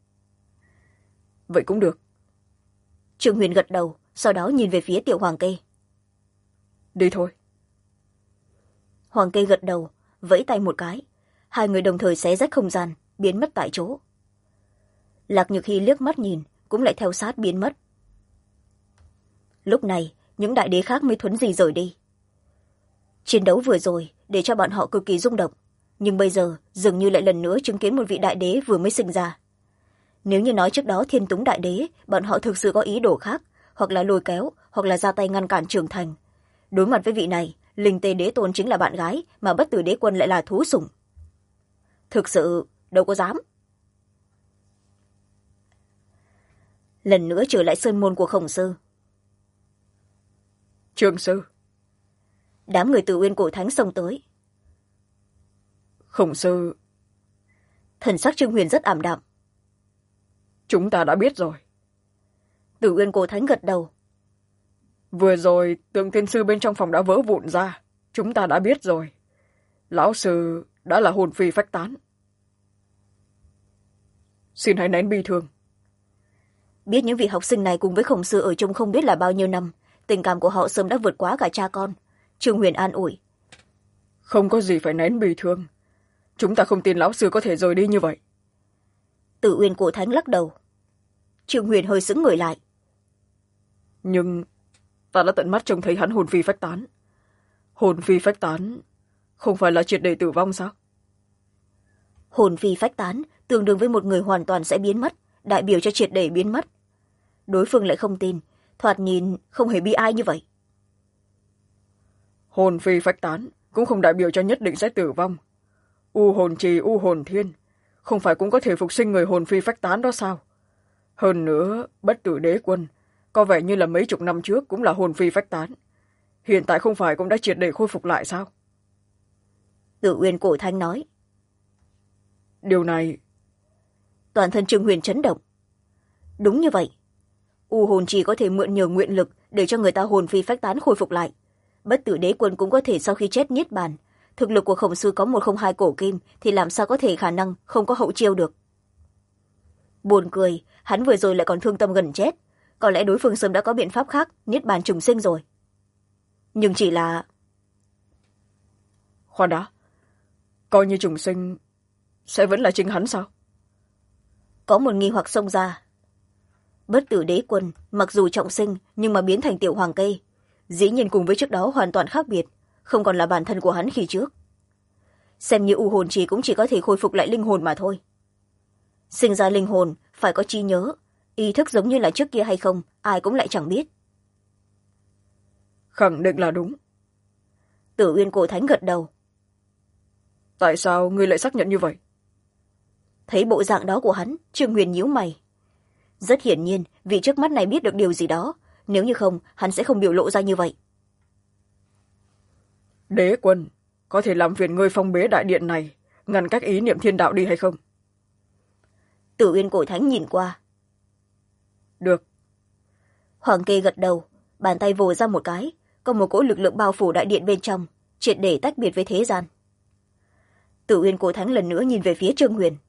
Vậy cũng được. Trương Huyền gật đầu, sau đó nhìn về phía Tiểu Hoàng Kê. Đi thôi. Hoàng Kê gật đầu, vẫy tay một cái. Hai người đồng thời xé rách không gian, biến mất tại chỗ. Lạc Nhược Hy liếc mắt nhìn, cũng lại theo sát biến mất. Lúc này, những đại đế khác mới thuấn di rời đi. Chiến đấu vừa rồi để cho bọn họ cực kỳ rung động, nhưng bây giờ dường như lại lần nữa chứng kiến một vị đại đế vừa mới sinh ra. Nếu như nói trước đó Thiên Túng đại đế bọn họ thực sự có ý đồ khác, hoặc là lôi kéo, hoặc là ra tay ngăn cản trưởng thành, đối mặt với vị này, Linh Tê Đế Tôn chính là bạn gái, mà Bất Tử Đế Quân lại là thú sủng. Thực sự đâu có dám. Lần nữa trở lại sơn môn của Khổng Sư. Trương sư. Đám người từ Uyên Cổ Thánh xông tới. Khổng sư. Thần sắc Trương Huyền rất ảm đạm. Chúng ta đã biết rồi. Từ Uyên Cổ Thánh gật đầu. Vừa rồi tượng tiên sư bên trong phòng đã vỡ vụn ra. Chúng ta đã biết rồi. Lão sư đã là hồn phi phách tán. Xin hãy nén bi thương. Biết những vị học sinh này cùng với Khổng Sư ở chung không biết là bao nhiêu năm, tình cảm của họ sớm đã vượt quá cả cha con. Trương Huyền an ủi. Không có gì phải nén bi thương. Chúng ta không tin lão sư có thể rời đi như vậy. Tử Uyên Cổ Thánh lắc đầu. Trương Huyền hơi sững người lại. Nhưng ta đã tận mắt trông thấy hắn hồn phi phách tán. Hồn phi phách tán không phải là triệt để tử vong sao? Hồn phi phách tán tương đương với một người hoàn toàn sẽ biến mất, đại biểu cho triệt để biến mất. Đối phương lại không tin, thoạt nhìn không hề bi ai như vậy. Hồn phi phách tán cũng không đại biểu cho nhất định sẽ tử vong. U hồn trì, u hồn thiên không phải cũng có thể phục sinh người hồn phi phách tán đó sao? Hơn nữa, Bất Tử Đế Quân có vẻ như là mấy chục năm trước cũng là hồn phi phách tán. Hiện tại không phải cũng đã triệt để khôi phục lại sao? Tử Uyên Cổ Thánh nói. Điều này... Toàn thân Trương Huyền chấn động. Đúng như vậy. U hồn chỉ có thể mượn nhờ nguyện lực để cho người ta hồn phi phách tán khôi phục lại. Bất Tử Đế Quân cũng có thể sau khi chết niết bàn. Thực lực của Khổng Sư có 102 cổ kim thì làm sao có thể khả năng không có hậu chiêu được. Buồn cười, hắn vừa rồi lại còn thương tâm gần chết. Có lẽ đối phương sớm đã có biện pháp khác niết bàn trùng sinh rồi. Nhưng chỉ là... Khoan đã. Coi như trùng sinh sẽ vẫn là chính hắn sao? Có một nghi hoặc xông ra. Bất Tử Đế Quân mặc dù trọng sinh nhưng mà biến thành Tiểu Hoàng Kê, dĩ nhiên cùng với trước đó hoàn toàn khác biệt, không còn là bản thân của hắn khi trước. Xem như u hồn cũng chỉ có thể khôi phục lại linh hồn mà thôi. Sinh ra linh hồn phải có trí nhớ, ý thức giống như là trước kia hay không ai cũng lại chẳng biết. Khẳng định là đúng. Tử Uyên Cổ Thánh gật đầu. Tại sao ngươi lại xác nhận như vậy? Thấy bộ dạng đó của hắn, Trương Huyền nhíu mày. Rất hiển nhiên vị trước mắt này biết được điều gì đó, nếu như không hắn sẽ không biểu lộ ra như vậy. Đế Quân có thể làm phiền ngươi phong bế đại điện này, ngăn cách ý niệm thiên đạo đi hay không? Tử Uyên Cổ Thánh nhìn qua. Được. Hoàng Kê gật đầu, bàn tay vồ ra một cái, có một cỗ lực lượng bao phủ đại điện bên trong, triệt để tách biệt với thế gian. Tử Uyên Cổ Thánh lần nữa nhìn về phía Trương Huyền.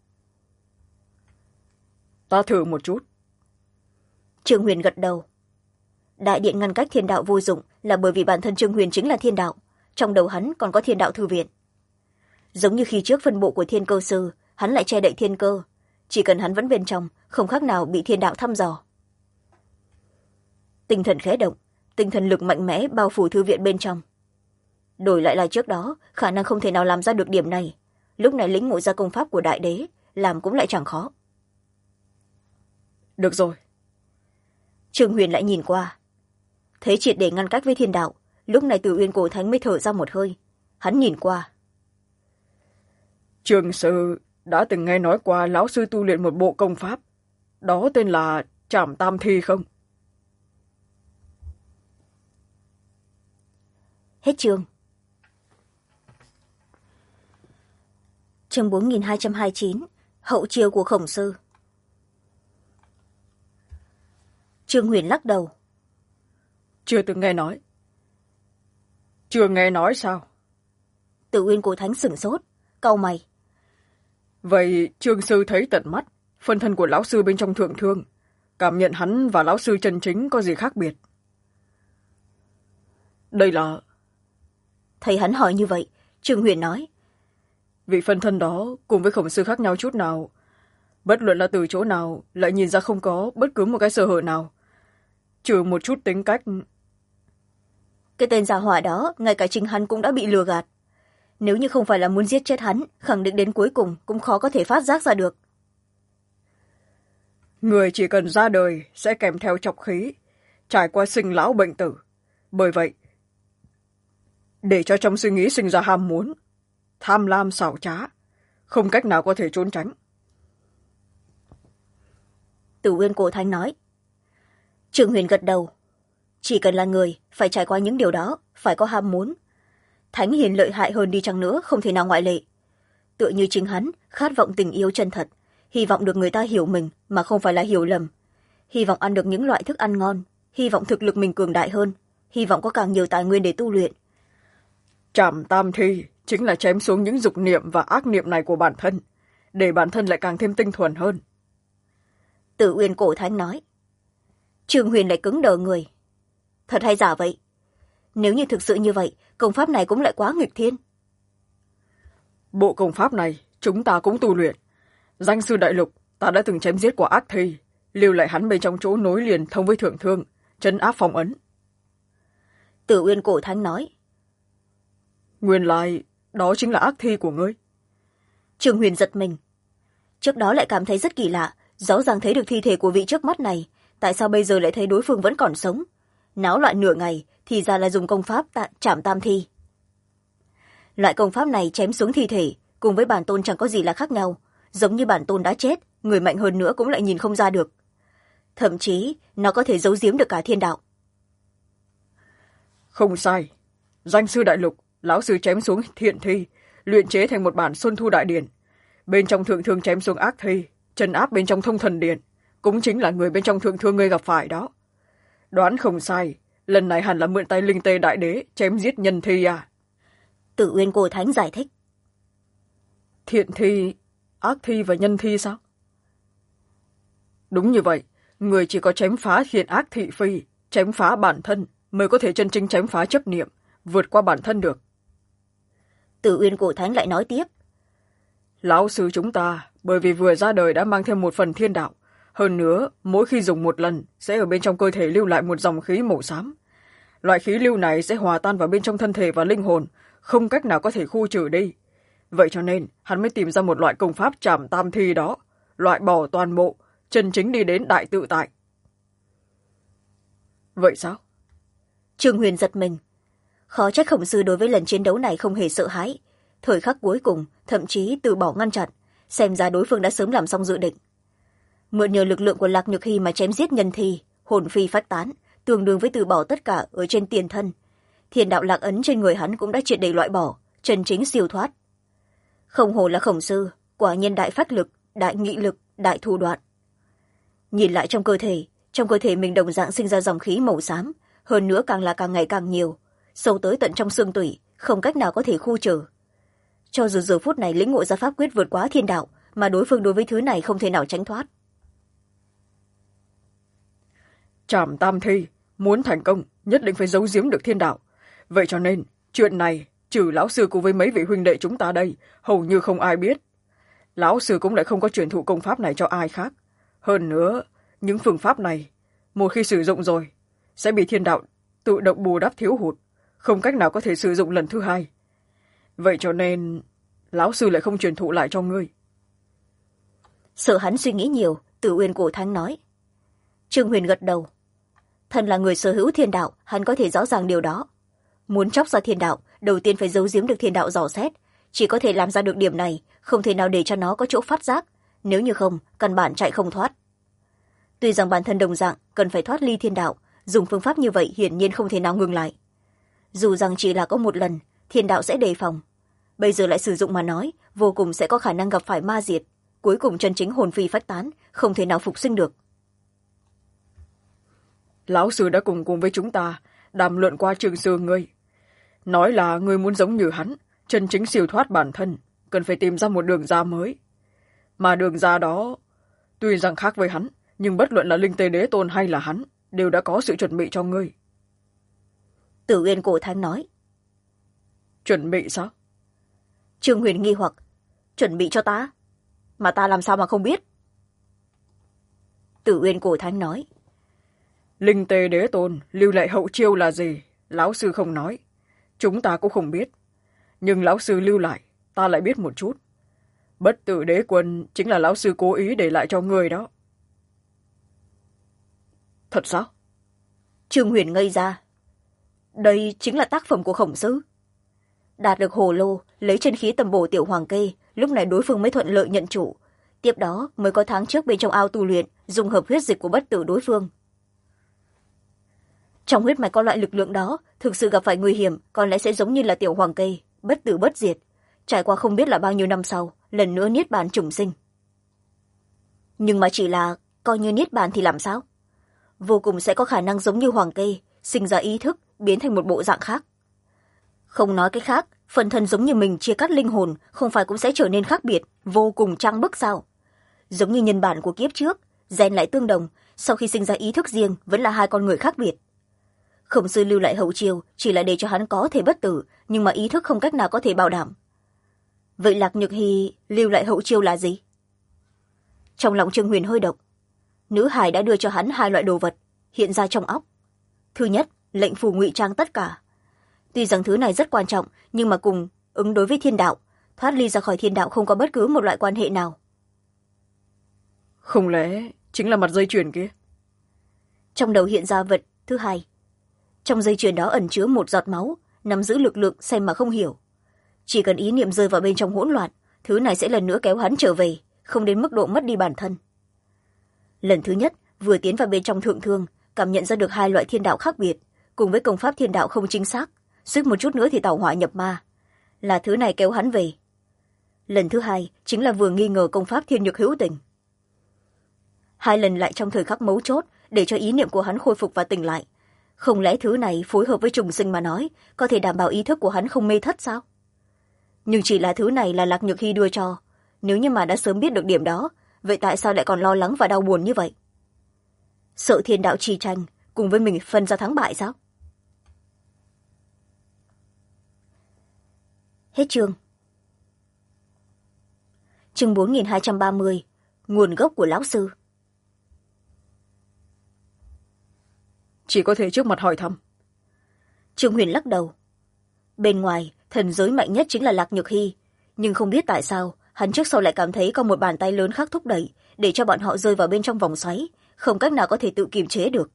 Ta thử một chút. Trương Huyền gật đầu. đại điện ngăn cách thiên đạo vô dụng là bởi vì bản thân Trương Huyền chính là thiên đạo, trong đầu hắn còn có thiên đạo thư viện. Giống như khi trước phân bộ của thiên cơ sư, hắn lại che đậy thiên cơ, chỉ cần hắn vẫn bên trong, không khác nào bị thiên đạo thăm dò. Tinh thần khẽ động, tinh thần lực mạnh mẽ bao phủ thư viện bên trong. Đổi lại là trước đó, khả năng không thể nào làm ra được điểm này. Lúc này lĩnh ngộ ra công pháp của đại đế, làm cũng lại chẳng khó. Được rồi. Trương Huyền lại nhìn qua. Thấy triệt để ngăn cách với thiên đạo, lúc này Tử Uyên Cổ Thánh mới thở ra một hơi. Hắn nhìn qua. Trương sư đã từng nghe nói qua lão sư tu luyện một bộ công pháp. Đó tên là Trảm Tam Thi không? Hết chương. Chương 4229, hậu chiêu của Khổng Sư. Trương Huyền lắc đầu. Chưa từng nghe nói. Chưa nghe nói sao? Tử Uyên Cổ Thánh sửng sốt, cau mày. Vậy Trương sư thấy tận mắt, phân thân của lão sư bên trong thượng thương, cảm nhận hắn và lão sư chân chính có gì khác biệt? Đây là... Thấy hắn hỏi như vậy, Trương Huyền nói. Vị phân thân đó cùng với Khổng sư khác nhau chút nào. Bất luận là từ chỗ nào, lại nhìn ra không có bất cứ một cái sơ hở nào. Trừ một chút tính cách. Cái tên giả hỏa đó, ngay cả chính hắn cũng đã bị lừa gạt. Nếu như không phải là muốn giết chết hắn, khẳng định đến cuối cùng cũng khó có thể phát giác ra được. Người chỉ cần ra đời sẽ kèm theo trọc khí, trải qua sinh lão bệnh tử. Bởi vậy, để cho trong suy nghĩ sinh ra ham muốn, tham lam xảo trá, không cách nào có thể trốn tránh. Tử Uyên Cổ Thánh nói. Trương Huyền gật đầu. Chỉ cần là người, phải trải qua những điều đó, phải có ham muốn. Thánh hiền lợi hại hơn đi chăng nữa, không thể nào ngoại lệ. Tựa như chính hắn, khát vọng tình yêu chân thật, hy vọng được người ta hiểu mình mà không phải là hiểu lầm. Hy vọng ăn được những loại thức ăn ngon, hy vọng thực lực mình cường đại hơn, hy vọng có càng nhiều tài nguyên để tu luyện. Trảm Tam Thi chính là chém xuống những dục niệm và ác niệm này của bản thân, để bản thân lại càng thêm tinh thuần hơn. Tử Uyên Cổ Thánh nói. Trương Huyền lại cứng đờ người. Thật hay giả vậy? Nếu như thực sự như vậy, công pháp này cũng lại quá nghịch thiên. Bộ công pháp này chúng ta cũng tu luyện. Danh sư đại lục ta đã từng chém giết qua ác thi, lưu lại hắn bên trong chỗ nối liền thông với thượng thương, trấn áp phong ấn. Tử Uyên Cổ Thánh nói. Nguyên lai đó chính là ác thi của ngươi. Trương Huyền giật mình. Trước đó lại cảm thấy rất kỳ lạ, rõ ràng thấy được thi thể của vị trước mắt này, tại sao bây giờ lại thấy đối phương vẫn còn sống? Náo loạn nửa ngày thì ra là dùng công pháp Trảm Tam Thi. Loại công pháp này chém xuống thi thể, cùng với bản tôn chẳng có gì là khác nhau, giống như bản tôn đã chết, người mạnh hơn nữa cũng lại nhìn không ra được. Thậm chí nó có thể giấu giếm được cả thiên đạo. Không sai. Danh sư đại lục, lão sư chém xuống thiện thi, luyện chế thành một bản Xuân Thu Đại Điển. Bên trong thượng thương chém xuống ác thi, trấn áp bên trong Thông Thần Điện, cũng chính là người bên trong thượng thương ngươi gặp phải đó. Đoán không sai, lần này hẳn là mượn tay Linh Tê Đại Đế chém giết nhân thi à? Tử Uyên Cổ Thánh giải thích. Thiện thi, ác thi và nhân thi sao? Đúng như vậy, người chỉ có chém phá thiện ác thị phi, chém phá bản thân mới có thể chân chính chém phá chấp niệm, vượt qua bản thân được. Tử Uyên Cổ Thánh lại nói tiếp. Lão sư chúng ta, bởi vì vừa ra đời đã mang thêm một phần thiên đạo, hơn nữa, mỗi khi dùng một lần, sẽ ở bên trong cơ thể lưu lại một dòng khí màu xám. Loại khí lưu này sẽ hòa tan vào bên trong thân thể và linh hồn, không cách nào có thể khu trừ đi. Vậy cho nên, hắn mới tìm ra một loại công pháp Trảm Tam Thi đó, loại bỏ toàn bộ, chân chính đi đến đại tự tại. Vậy sao? Trương Huyền giật mình. Khó trách Khổng sư đối với lần chiến đấu này không hề sợ hãi. Thời khắc cuối cùng, thậm chí từ bỏ ngăn chặn, xem ra đối phương đã sớm làm xong dự định. Mượn nhờ lực lượng của Lạc Nhược Hy mà chém giết nhân thi, hồn phi phách tán, tương đương với từ bỏ tất cả ở trên tiền thân. Thiên đạo lạc ấn trên người hắn cũng đã triệt để loại bỏ, chân chính siêu thoát. Không hồ là Khổng sư, quả nhiên đại phách lực, đại nghị lực, đại thủ đoạn. Nhìn lại trong cơ thể mình đồng dạng sinh ra dòng khí màu xám, hơn nữa càng là càng ngày càng nhiều, sâu tới tận trong xương tủy, không cách nào có thể khu trừ. Cho dù giờ phút này lĩnh ngộ ra pháp quyết vượt quá thiên đạo, mà đối phương đối với thứ này không thể nào tránh thoát. Trảm Tam Thi, muốn thành công nhất định phải giấu giếm được thiên đạo. Vậy cho nên chuyện này trừ lão sư cùng với mấy vị huynh đệ chúng ta đây hầu như không ai biết. Lão sư cũng lại không có truyền thụ công pháp này cho ai khác. Hơn nữa, những phương pháp này một khi sử dụng rồi sẽ bị thiên đạo tự động bù đắp thiếu hụt, không cách nào có thể sử dụng lần thứ hai. Vậy cho nên lão sư lại không truyền thụ lại cho ngươi. Sợ hắn suy nghĩ nhiều, Tử Uyên Cổ Thánh nói. Trương Huyền gật đầu. Thân là người sở hữu thiên đạo, hắn có thể rõ ràng điều đó. Muốn chóc ra thiên đạo, đầu tiên phải giấu giếm được thiên đạo dò xét. Chỉ có thể làm ra được điểm này, không thể nào để cho nó có chỗ phát giác. Nếu như không, căn bản chạy không thoát. Tuy rằng bản thân đồng dạng cần phải thoát ly thiên đạo, dùng phương pháp như vậy hiển nhiên không thể nào ngừng lại. Dù rằng chỉ là có một lần, thiên đạo sẽ đề phòng. Bây giờ lại sử dụng mà nói, vô cùng sẽ có khả năng gặp phải ma diệt. Cuối cùng chân chính hồn phi phách tán, không thể nào phục sinh được. Lão sư đã cùng với chúng ta đàm luận qua trường sư ngươi. Nói là ngươi muốn giống như hắn, chân chính siêu thoát bản thân, cần phải tìm ra một đường ra mới. Mà đường ra đó, tuy rằng khác với hắn, nhưng bất luận là Linh Tê Đế Tôn hay là hắn, đều đã có sự chuẩn bị cho ngươi. Tử Uyên Cổ Thánh nói. Chuẩn bị sao? Trương Huyền nghi hoặc. Chuẩn bị cho ta? Mà ta làm sao mà không biết? Tử Uyên Cổ Thánh nói. Linh Tê Đế Tôn lưu lại hậu chiêu là gì, lão sư không nói. Chúng ta cũng không biết. Nhưng lão sư lưu lại, ta lại biết một chút. Bất tử đế quân chính là lão sư cố ý để lại cho người đó. Thật sao? Trương Huyền ngây ra. Đây chính là tác phẩm của Khổng Sư. Đạt được hồ lô, lấy chân khí tầm bổ tiểu hoàng kê, lúc này đối phương mới thuận lợi nhận chủ. Tiếp đó mới có tháng trước bên trong ao tu luyện, dùng hợp huyết dịch của bất tử đối phương. Trong huyết mạch có loại lực lượng đó, thực sự gặp phải nguy hiểm, còn lẽ sẽ giống như là tiểu hoàng kê, bất tử bất diệt. Trải qua không biết là bao nhiêu năm sau, lần nữa niết bàn trùng sinh. Nhưng mà chỉ là coi như niết bàn thì làm sao? Vô cùng sẽ có khả năng giống như hoàng kê, sinh ra ý thức, biến thành một bộ dạng khác. Không nói cái khác, phần thân giống như mình chia cắt linh hồn, không phải cũng sẽ trở nên khác biệt, vô cùng trang bức sao? Giống như nhân bản của kiếp trước, gen lại tương đồng, sau khi sinh ra ý thức riêng vẫn là hai con người khác biệt. Khổng Sư lưu lại hậu chiêu chỉ là để cho hắn có thể bất tử, nhưng mà ý thức không cách nào có thể bảo đảm. Vậy Lạc Nhược Hy lưu lại hậu chiêu là gì? Trong lòng Trương Huyền hơi động. Nữ hài đã đưa cho hắn hai loại đồ vật hiện ra trong óc. Thứ nhất, lệnh phù ngụy trang tất cả. Tuy rằng thứ này rất quan trọng, nhưng mà cùng ứng đối với thiên đạo, thoát ly ra khỏi thiên đạo không có bất cứ một loại quan hệ nào. Không lẽ chính là mặt dây chuyền kia? Trong đầu hiện ra vật thứ hai. Trong dây chuyền đó ẩn chứa một giọt máu, nắm giữ lực lượng xem mà không hiểu. Chỉ cần ý niệm rơi vào bên trong hỗn loạn, thứ này sẽ lần nữa kéo hắn trở về, không đến mức độ mất đi bản thân. Lần thứ nhất, vừa tiến vào bên trong thượng thương, cảm nhận ra được hai loại thiên đạo khác biệt, cùng với công pháp thiên đạo không chính xác, suýt một chút nữa thì tẩu hỏa nhập ma. Là thứ này kéo hắn về. Lần thứ hai, chính là vừa nghi ngờ công pháp thiên nhược hữu tình. Hai lần lại trong thời khắc mấu chốt, để cho ý niệm của hắn khôi phục và tỉnh lại. Không lẽ thứ này phối hợp với trùng sinh mà nói, có thể đảm bảo ý thức của hắn không mê thất sao? Nhưng chỉ là thứ này là Lạc Nhược Hy đưa cho. Nếu như mà đã sớm biết được điểm đó, vậy tại sao lại còn lo lắng và đau buồn như vậy? Sợ thiên đạo chi tranh, cùng với mình phân ra thắng bại sao? Hết chương. Chương 4230. Nguồn gốc của lão sư. Chỉ có thể trước mặt hỏi thăm. Trương Huyền lắc đầu. Bên ngoài, thần giới mạnh nhất chính là Lạc Nhược Hy, nhưng không biết tại sao hắn trước sau lại cảm thấy có một bàn tay lớn khác thúc đẩy, để cho bọn họ rơi vào bên trong vòng xoáy, không cách nào có thể tự kiềm chế được.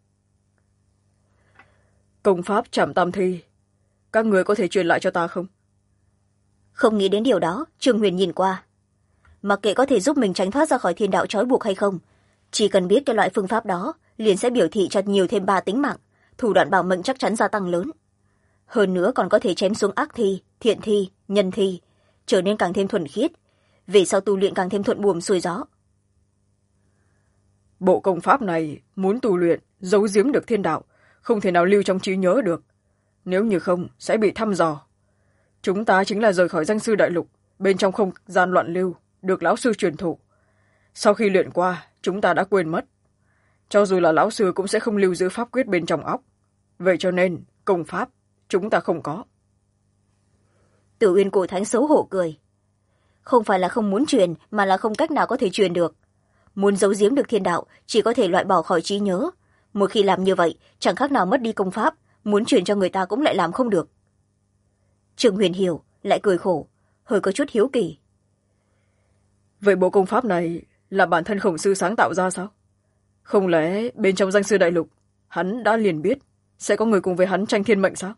Công pháp Trảm Tam Thi, các người có thể truyền lại cho ta không? Không nghĩ đến điều đó, Trương Huyền nhìn qua. Mặc kệ có thể giúp mình tránh thoát ra khỏi thiên đạo trói buộc hay không, chỉ cần biết cái loại phương pháp đó, liền sẽ biểu thị cho nhiều thêm 3 tính mạng, thủ đoạn bảo mệnh chắc chắn gia tăng lớn. Hơn nữa còn có thể chém xuống ác thi, thiện thi, nhân thi, trở nên càng thêm thuần khiết, về sau tu luyện càng thêm thuận buồm xuôi gió. Bộ công pháp này muốn tu luyện, giấu giếm được thiên đạo, không thể nào lưu trong trí nhớ được. Nếu như không, sẽ bị thăm dò. Chúng ta chính là rời khỏi danh sư đại lục, bên trong không gian loạn lưu, được lão sư truyền thụ. Sau khi luyện qua, chúng ta đã quên mất. Cho dù là lão sư cũng sẽ không lưu giữ pháp quyết bên trong óc, vậy cho nên công pháp chúng ta không có. Tử Uyên Cổ Thánh xấu hổ cười. Không phải là không muốn truyền, mà là không cách nào có thể truyền được. Muốn giấu giếm được thiên đạo, chỉ có thể loại bỏ khỏi trí nhớ. Một khi làm như vậy, chẳng khác nào mất đi công pháp, muốn truyền cho người ta cũng lại làm không được. Trương Huyền hiểu, lại cười khổ, hơi có chút hiếu kỳ. Vậy bộ công pháp này là bản thân Khổng Sư sáng tạo ra sao? Không lẽ bên trong Danh Sư Đại Lục, hắn đã liền biết sẽ có người cùng với hắn tranh thiên mệnh sao?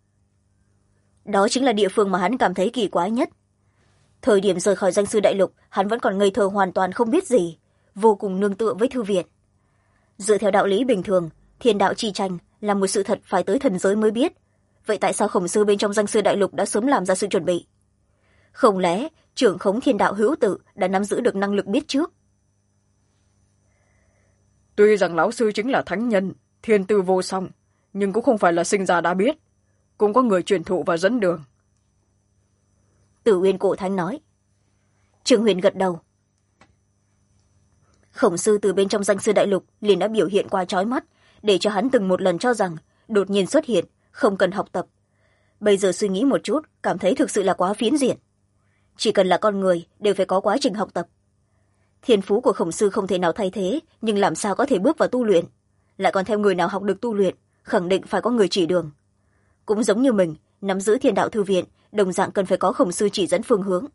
Đó chính là địa phương mà hắn cảm thấy kỳ quái nhất. Thời điểm rời khỏi Danh Sư Đại Lục, hắn vẫn còn ngây thơ hoàn toàn không biết gì, vô cùng nương tựa với thư viện. Dựa theo đạo lý bình thường, thiên đạo chi tranh là một sự thật phải tới thần giới mới biết. Vậy tại sao Khổng Sư bên trong Danh Sư Đại Lục đã sớm làm ra sự chuẩn bị? Không lẽ trưởng khống thiên đạo hữu tự đã nắm giữ được năng lực biết trước? Tuy rằng lão sư chính là thánh nhân, thiên tư vô song, nhưng cũng không phải là sinh ra đã biết. Cũng có người truyền thụ và dẫn đường. Tử Uyên Cổ Thánh nói. Trương Huyền gật đầu. Khổng Sư từ bên trong Danh Sư Đại Lục liền đã biểu hiện qua chói mắt, để cho hắn từng một lần cho rằng đột nhiên xuất hiện, không cần học tập. Bây giờ suy nghĩ một chút, cảm thấy thực sự là quá phiến diện. Chỉ cần là con người đều phải có quá trình học tập. Thiên phú của Khổng Sư không thể nào thay thế, nhưng làm sao có thể bước vào tu luyện? Lại còn theo người nào học được tu luyện, khẳng định phải có người chỉ đường. Cũng giống như mình, nắm giữ thiên đạo thư viện, đồng dạng cần phải có Khổng Sư chỉ dẫn phương hướng.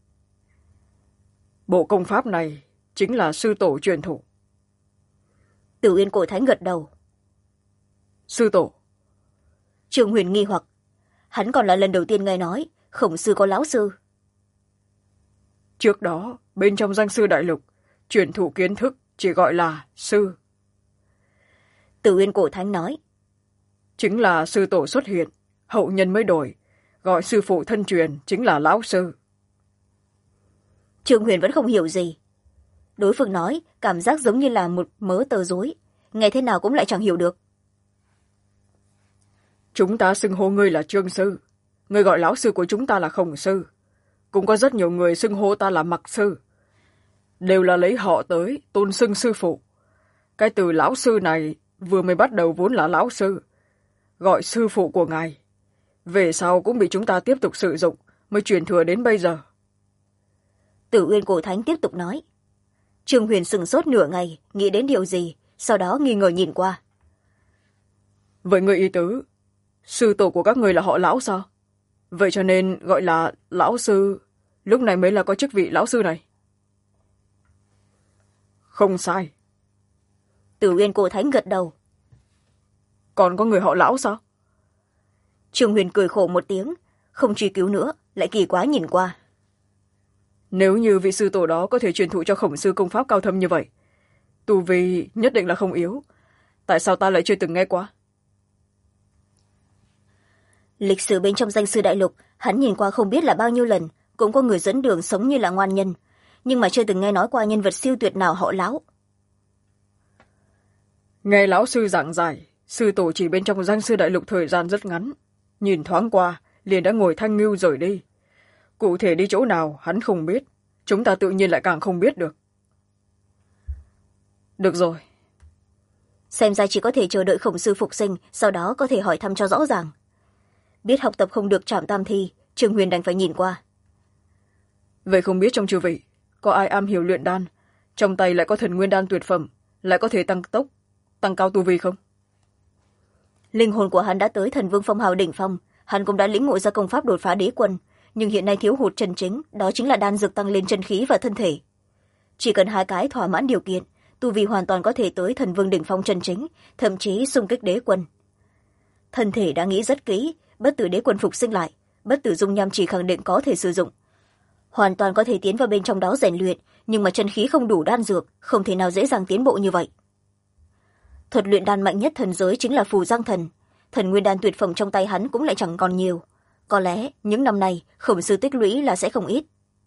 Bộ công pháp này chính là sư tổ truyền thụ. Tử Uyên Cổ Thánh gật đầu. Sư tổ? Trương Huyền nghi hoặc. Hắn còn là lần đầu tiên nghe nói Khổng Sư có lão sư. Trước đó, bên trong Danh Sư Đại Lục, truyền thụ kiến thức chỉ gọi là sư. Tử Uyên Cổ Thánh nói. Chính là sư tổ xuất hiện, hậu nhân mới đổi, gọi sư phụ thân truyền chính là lão sư. Trương Huyền vẫn không hiểu gì. Đối phương nói, cảm giác giống như là một mớ tờ rối, nghe thế nào cũng lại chẳng hiểu được. Chúng ta xưng hô ngươi là Trương Sư, ngươi gọi lão sư của chúng ta là Khổng Sư. Cũng có rất nhiều người xưng hô ta là Mặc Sư. Đều là lấy họ tới tôn xưng sư phụ. Cái từ lão sư này vừa mới bắt đầu vốn là lão sư, gọi sư phụ của ngài. Về sau cũng bị chúng ta tiếp tục sử dụng, mới truyền thừa đến bây giờ. Tử Uyên Cổ Thánh tiếp tục nói. Trương Huyền sừng sốt nửa ngày, nghĩ đến điều gì, sau đó nghi ngờ nhìn qua. Vậy người ý tứ, sư tổ của các người là họ lão sao? Vậy cho nên gọi là lão sư, lúc này mới là có chức vị lão sư này. Không sai. Tử Uyên Cổ Thánh gật đầu. Còn có người họ lão sao? Trương Huyền cười khổ một tiếng, không truy cứu nữa, lại kỳ quá nhìn qua. Nếu như vị sư tổ đó có thể truyền thụ cho Khổng Sư công pháp cao thâm như vậy, tu vi nhất định là không yếu. Tại sao ta lại chưa từng nghe qua? Lịch sử bên trong Danh Sư Đại Lục, hắn nhìn qua không biết là bao nhiêu lần, cũng có người dẫn đường sống như là ngoan nhân, nhưng mà chưa từng nghe nói qua nhân vật siêu tuyệt nào họ lão. Nghe lão sư giảng giải, sư tổ chỉ bên trong Danh Sư Đại Lục thời gian rất ngắn. Nhìn thoáng qua, liền đã ngồi thanh ngưu rời đi. Cụ thể đi chỗ nào, hắn không biết. Chúng ta tự nhiên lại càng không biết được. Được rồi. Xem ra chỉ có thể chờ đợi Khổng Sư phục sinh, sau đó có thể hỏi thăm cho rõ ràng. Biết học tập không được Trảm Tam Thi, Trương Huyền đành phải nhìn qua. Vậy không biết trong chư vị, có ai am hiểu luyện đan, trong tay lại có thần nguyên đan tuyệt phẩm, lại có thể tăng tốc, tăng cao tu vi không? Linh hồn của hắn đã tới Thần Vương phong hào đỉnh phong, hắn cũng đã lĩnh ngộ ra công pháp đột phá đế quân, nhưng hiện nay thiếu hụt chân chính, đó chính là đan dược tăng lên chân khí và thân thể. Chỉ cần hai cái thỏa mãn điều kiện, tu vi hoàn toàn có thể tới Thần Vương đỉnh phong chân chính, thậm chí xung kích đế quân. Thân thể đã nghĩ rất kỹ, bất tử đế quân phục sinh lại, bất tử dung nham chỉ khẳng định có thể sử dụng. Hoàn toàn có thể tiến vào bên trong đó rèn luyện, nhưng mà chân khí không đủ đan dược, không thể nào dễ dàng tiến bộ như vậy. Thuật luyện đan mạnh nhất thần giới chính là Phù Giang Thần. Thần nguyên đan tuyệt phẩm trong tay hắn cũng lại chẳng còn nhiều. Có lẽ những năm này Khổng Sư tích lũy là sẽ không ít.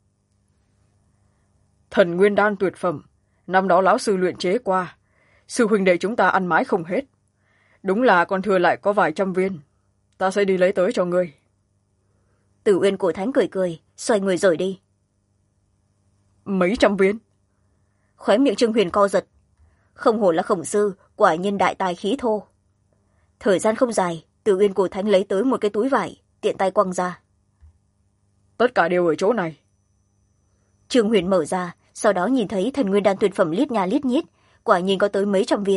Thần nguyên đan tuyệt phẩm, năm đó lão sư luyện chế qua, sư huynh đệ chúng ta ăn mãi không hết. Đúng là còn thừa lại có vài trăm viên. Ta sẽ đi lấy tới cho ngươi. Tử Uyên Cổ Thánh cười cười, xoay người rời đi. Mấy trăm viên? Khóe miệng Trương Huyền co giật. Không hổ là Khổng Sư, quả nhiên đại tài khí thô. Thời gian không dài, Tử Uyên Cổ Thánh lấy tới một cái túi vải, tiện tay quăng ra. Tất cả đều ở chỗ này. Trương Huyền mở ra, sau đó nhìn thấy thần nguyên đan tuyệt phẩm lít nha lít nhít, quả nhiên có tới mấy trăm viên.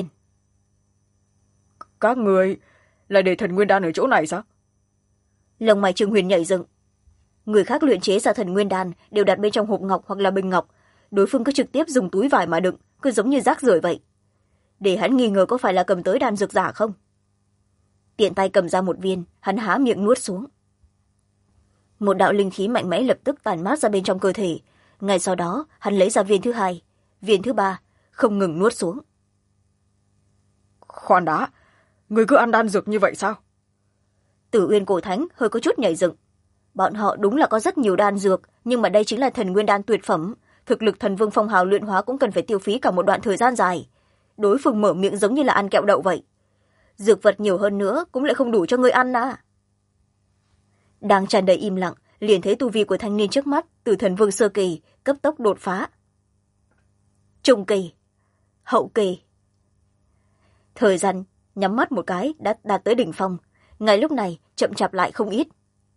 Các người lại để thần nguyên đan ở chỗ này sao? Lông mày Trương Huyền nhảy dựng. Người khác luyện chế ra thần nguyên đan đều đặt bên trong hộp ngọc hoặc là bình ngọc, đối phương cứ trực tiếp dùng túi vải mà đựng, cứ giống như rác rưởi vậy. Để hắn nghi ngờ có phải là cầm tới đan dược giả không. Tiện tay cầm ra một viên, hắn há miệng nuốt xuống. Một đạo linh khí mạnh mẽ lập tức tản mát ra bên trong cơ thể. Ngay sau đó hắn lấy ra viên thứ hai, viên thứ ba, không ngừng nuốt xuống. Khoan đã, người cứ ăn đan dược như vậy sao? Tử Uyên Cổ Thánh hơi có chút nhảy dựng. Bọn họ đúng là có rất nhiều đan dược, nhưng mà đây chính là thần nguyên đan tuyệt phẩm. Thực lực thần vương phong hào luyện hóa cũng cần phải tiêu phí cả một đoạn thời gian dài. Đối phương mở miệng giống như là ăn kẹo đậu vậy. Dược vật nhiều hơn nữa cũng lại không đủ cho người ăn à. Đang tràn đầy im lặng, liền thấy tu vi của thanh niên trước mắt từ thần vương sơ kỳ cấp tốc đột phá. Trung kỳ, hậu kỳ. Thời gian nhắm mắt một cái đã đạt tới đỉnh phong, ngay lúc này chậm chạp lại không ít.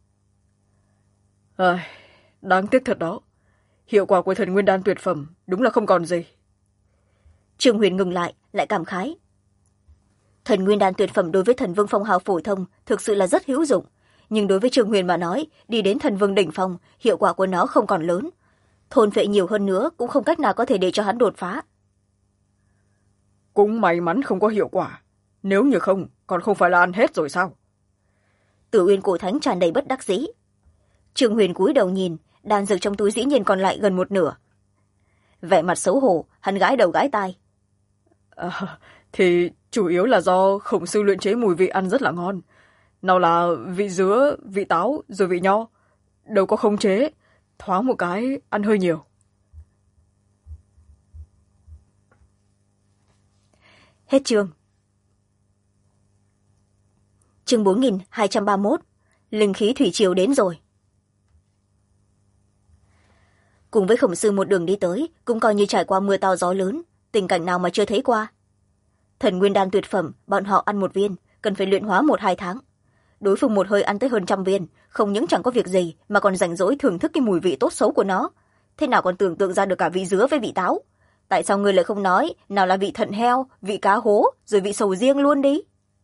Đáng tiếc thật đó, hiệu quả của thần nguyên đan tuyệt phẩm đúng là không còn gì. Trương Huyền ngừng lại cảm khái. Thần nguyên đan tuyệt phẩm đối với thần vương phong hào phổ thông thực sự là rất hữu dụng, nhưng đối với Trương Huyền mà nói, đi đến thần vương đỉnh phong, hiệu quả của nó không còn lớn. Thôn phệ nhiều hơn nữa cũng không cách nào có thể để cho hắn đột phá. Cũng may mắn không có hiệu quả, nếu như không còn không phải là ăn hết rồi sao? Tử Uyên Cổ Thánh tràn đầy bất đắc dĩ. Trương Huyền cúi đầu nhìn, đan dược trong túi dĩ nhiên còn lại gần một nửa. Vẻ mặt xấu hổ, hắn gãi đầu gãi tai. Thì chủ yếu là do khổng sư luyện chế mùi vị ăn rất là ngon. Nào là vị dứa, vị táo, rồi vị nho. Đâu có khống chế, thoáng một cái ăn hơi nhiều. Hết chương. Chương 4231. Linh khí thủy triều đến rồi. Cùng với khổng sư một đường đi tới, cũng coi như trải qua mưa to gió lớn, tình cảnh nào mà chưa thấy qua. Thần nguyên đan tuyệt phẩm, bọn họ ăn một viên, cần phải luyện hóa 1-2 tháng. Đối phương một hơi ăn tới hơn 100 viên, không những chẳng có việc gì mà còn rảnh rỗi thưởng thức cái mùi vị tốt xấu của nó. Thế nào còn tưởng tượng ra được cả vị dứa với vị táo? Tại sao ngươi lại không nói nào là vị thận heo, vị cá hố, rồi vị sầu riêng luôn đi?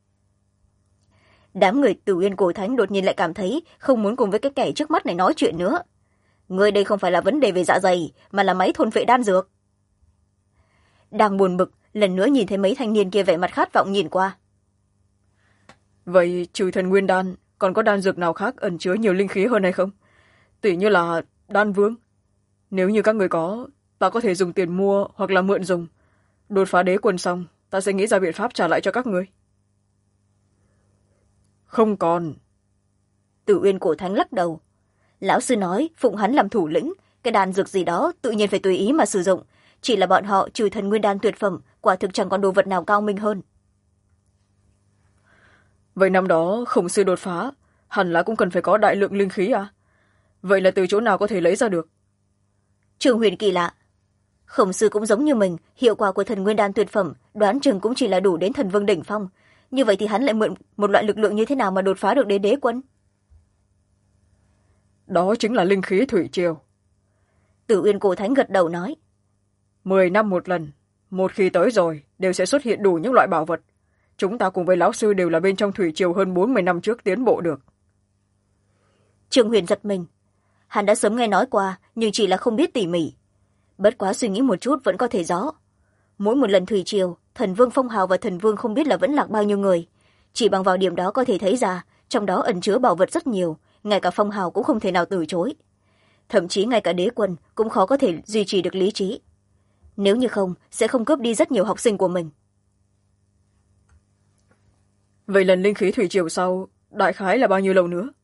Đám người Tử Uyên Cổ Thánh đột nhiên lại cảm thấy không muốn cùng với cái kẻ trước mắt này nói chuyện nữa. Ngươi đây không phải là vấn đề về dạ dày, mà là máy thôn phệ đan dược. Đang buồn bực, lần nữa nhìn thấy mấy thanh niên kia vẻ mặt khát vọng nhìn qua. Vậy trừ thần nguyên đan, còn có đan dược nào khác ẩn chứa nhiều linh khí hơn hay không? Tỉ như là đan vương. Nếu như các người có, ta có thể dùng tiền mua hoặc là mượn dùng. Đột phá đế quân xong, ta sẽ nghĩ ra biện pháp trả lại cho các người. Không còn. Tử Uyên Cổ Thánh lắc đầu. Lão sư nói phụng hắn làm thủ lĩnh, cái đan dược gì đó tự nhiên phải tùy ý mà sử dụng. Chỉ là bọn họ trừ thần nguyên đan tuyệt phẩm, quả thực chẳng còn đồ vật nào cao minh hơn. Vậy năm đó khổng sư đột phá, hẳn là cũng cần phải có đại lượng linh khí à? Vậy là từ chỗ nào có thể lấy ra được? Trương Huyền kỳ lạ. Khổng sư cũng giống như mình, hiệu quả của thần nguyên đan tuyệt phẩm đoán chừng cũng chỉ là đủ đến thần vương đỉnh phong. Như vậy thì hắn lại mượn một loại lực lượng như thế nào mà đột phá được đến đế quân? Đó chính là linh khí thủy triều. Tử Uyên Cổ Thánh gật đầu nói. 10 năm một lần, một khi tới rồi đều sẽ xuất hiện đủ những loại bảo vật. Chúng ta cùng với lão sư đều là bên trong thủy triều hơn 40 năm trước tiến bộ được. Trương Huyền giật mình. Hắn đã sớm nghe nói qua, nhưng chỉ là không biết tỉ mỉ. Bất quá suy nghĩ một chút vẫn có thể rõ. Mỗi một lần thủy triều, thần vương phong hào và thần vương không biết là vẫn lạc bao nhiêu người. Chỉ bằng vào điểm đó có thể thấy ra, trong đó ẩn chứa bảo vật rất nhiều, ngay cả phong hào cũng không thể nào từ chối. Thậm chí ngay cả đế quân cũng khó có thể duy trì được lý trí. Nếu như không, sẽ không cướp đi rất nhiều học sinh của mình. Vậy lần linh khí thủy triều sau, đại khái là bao nhiêu lâu nữa?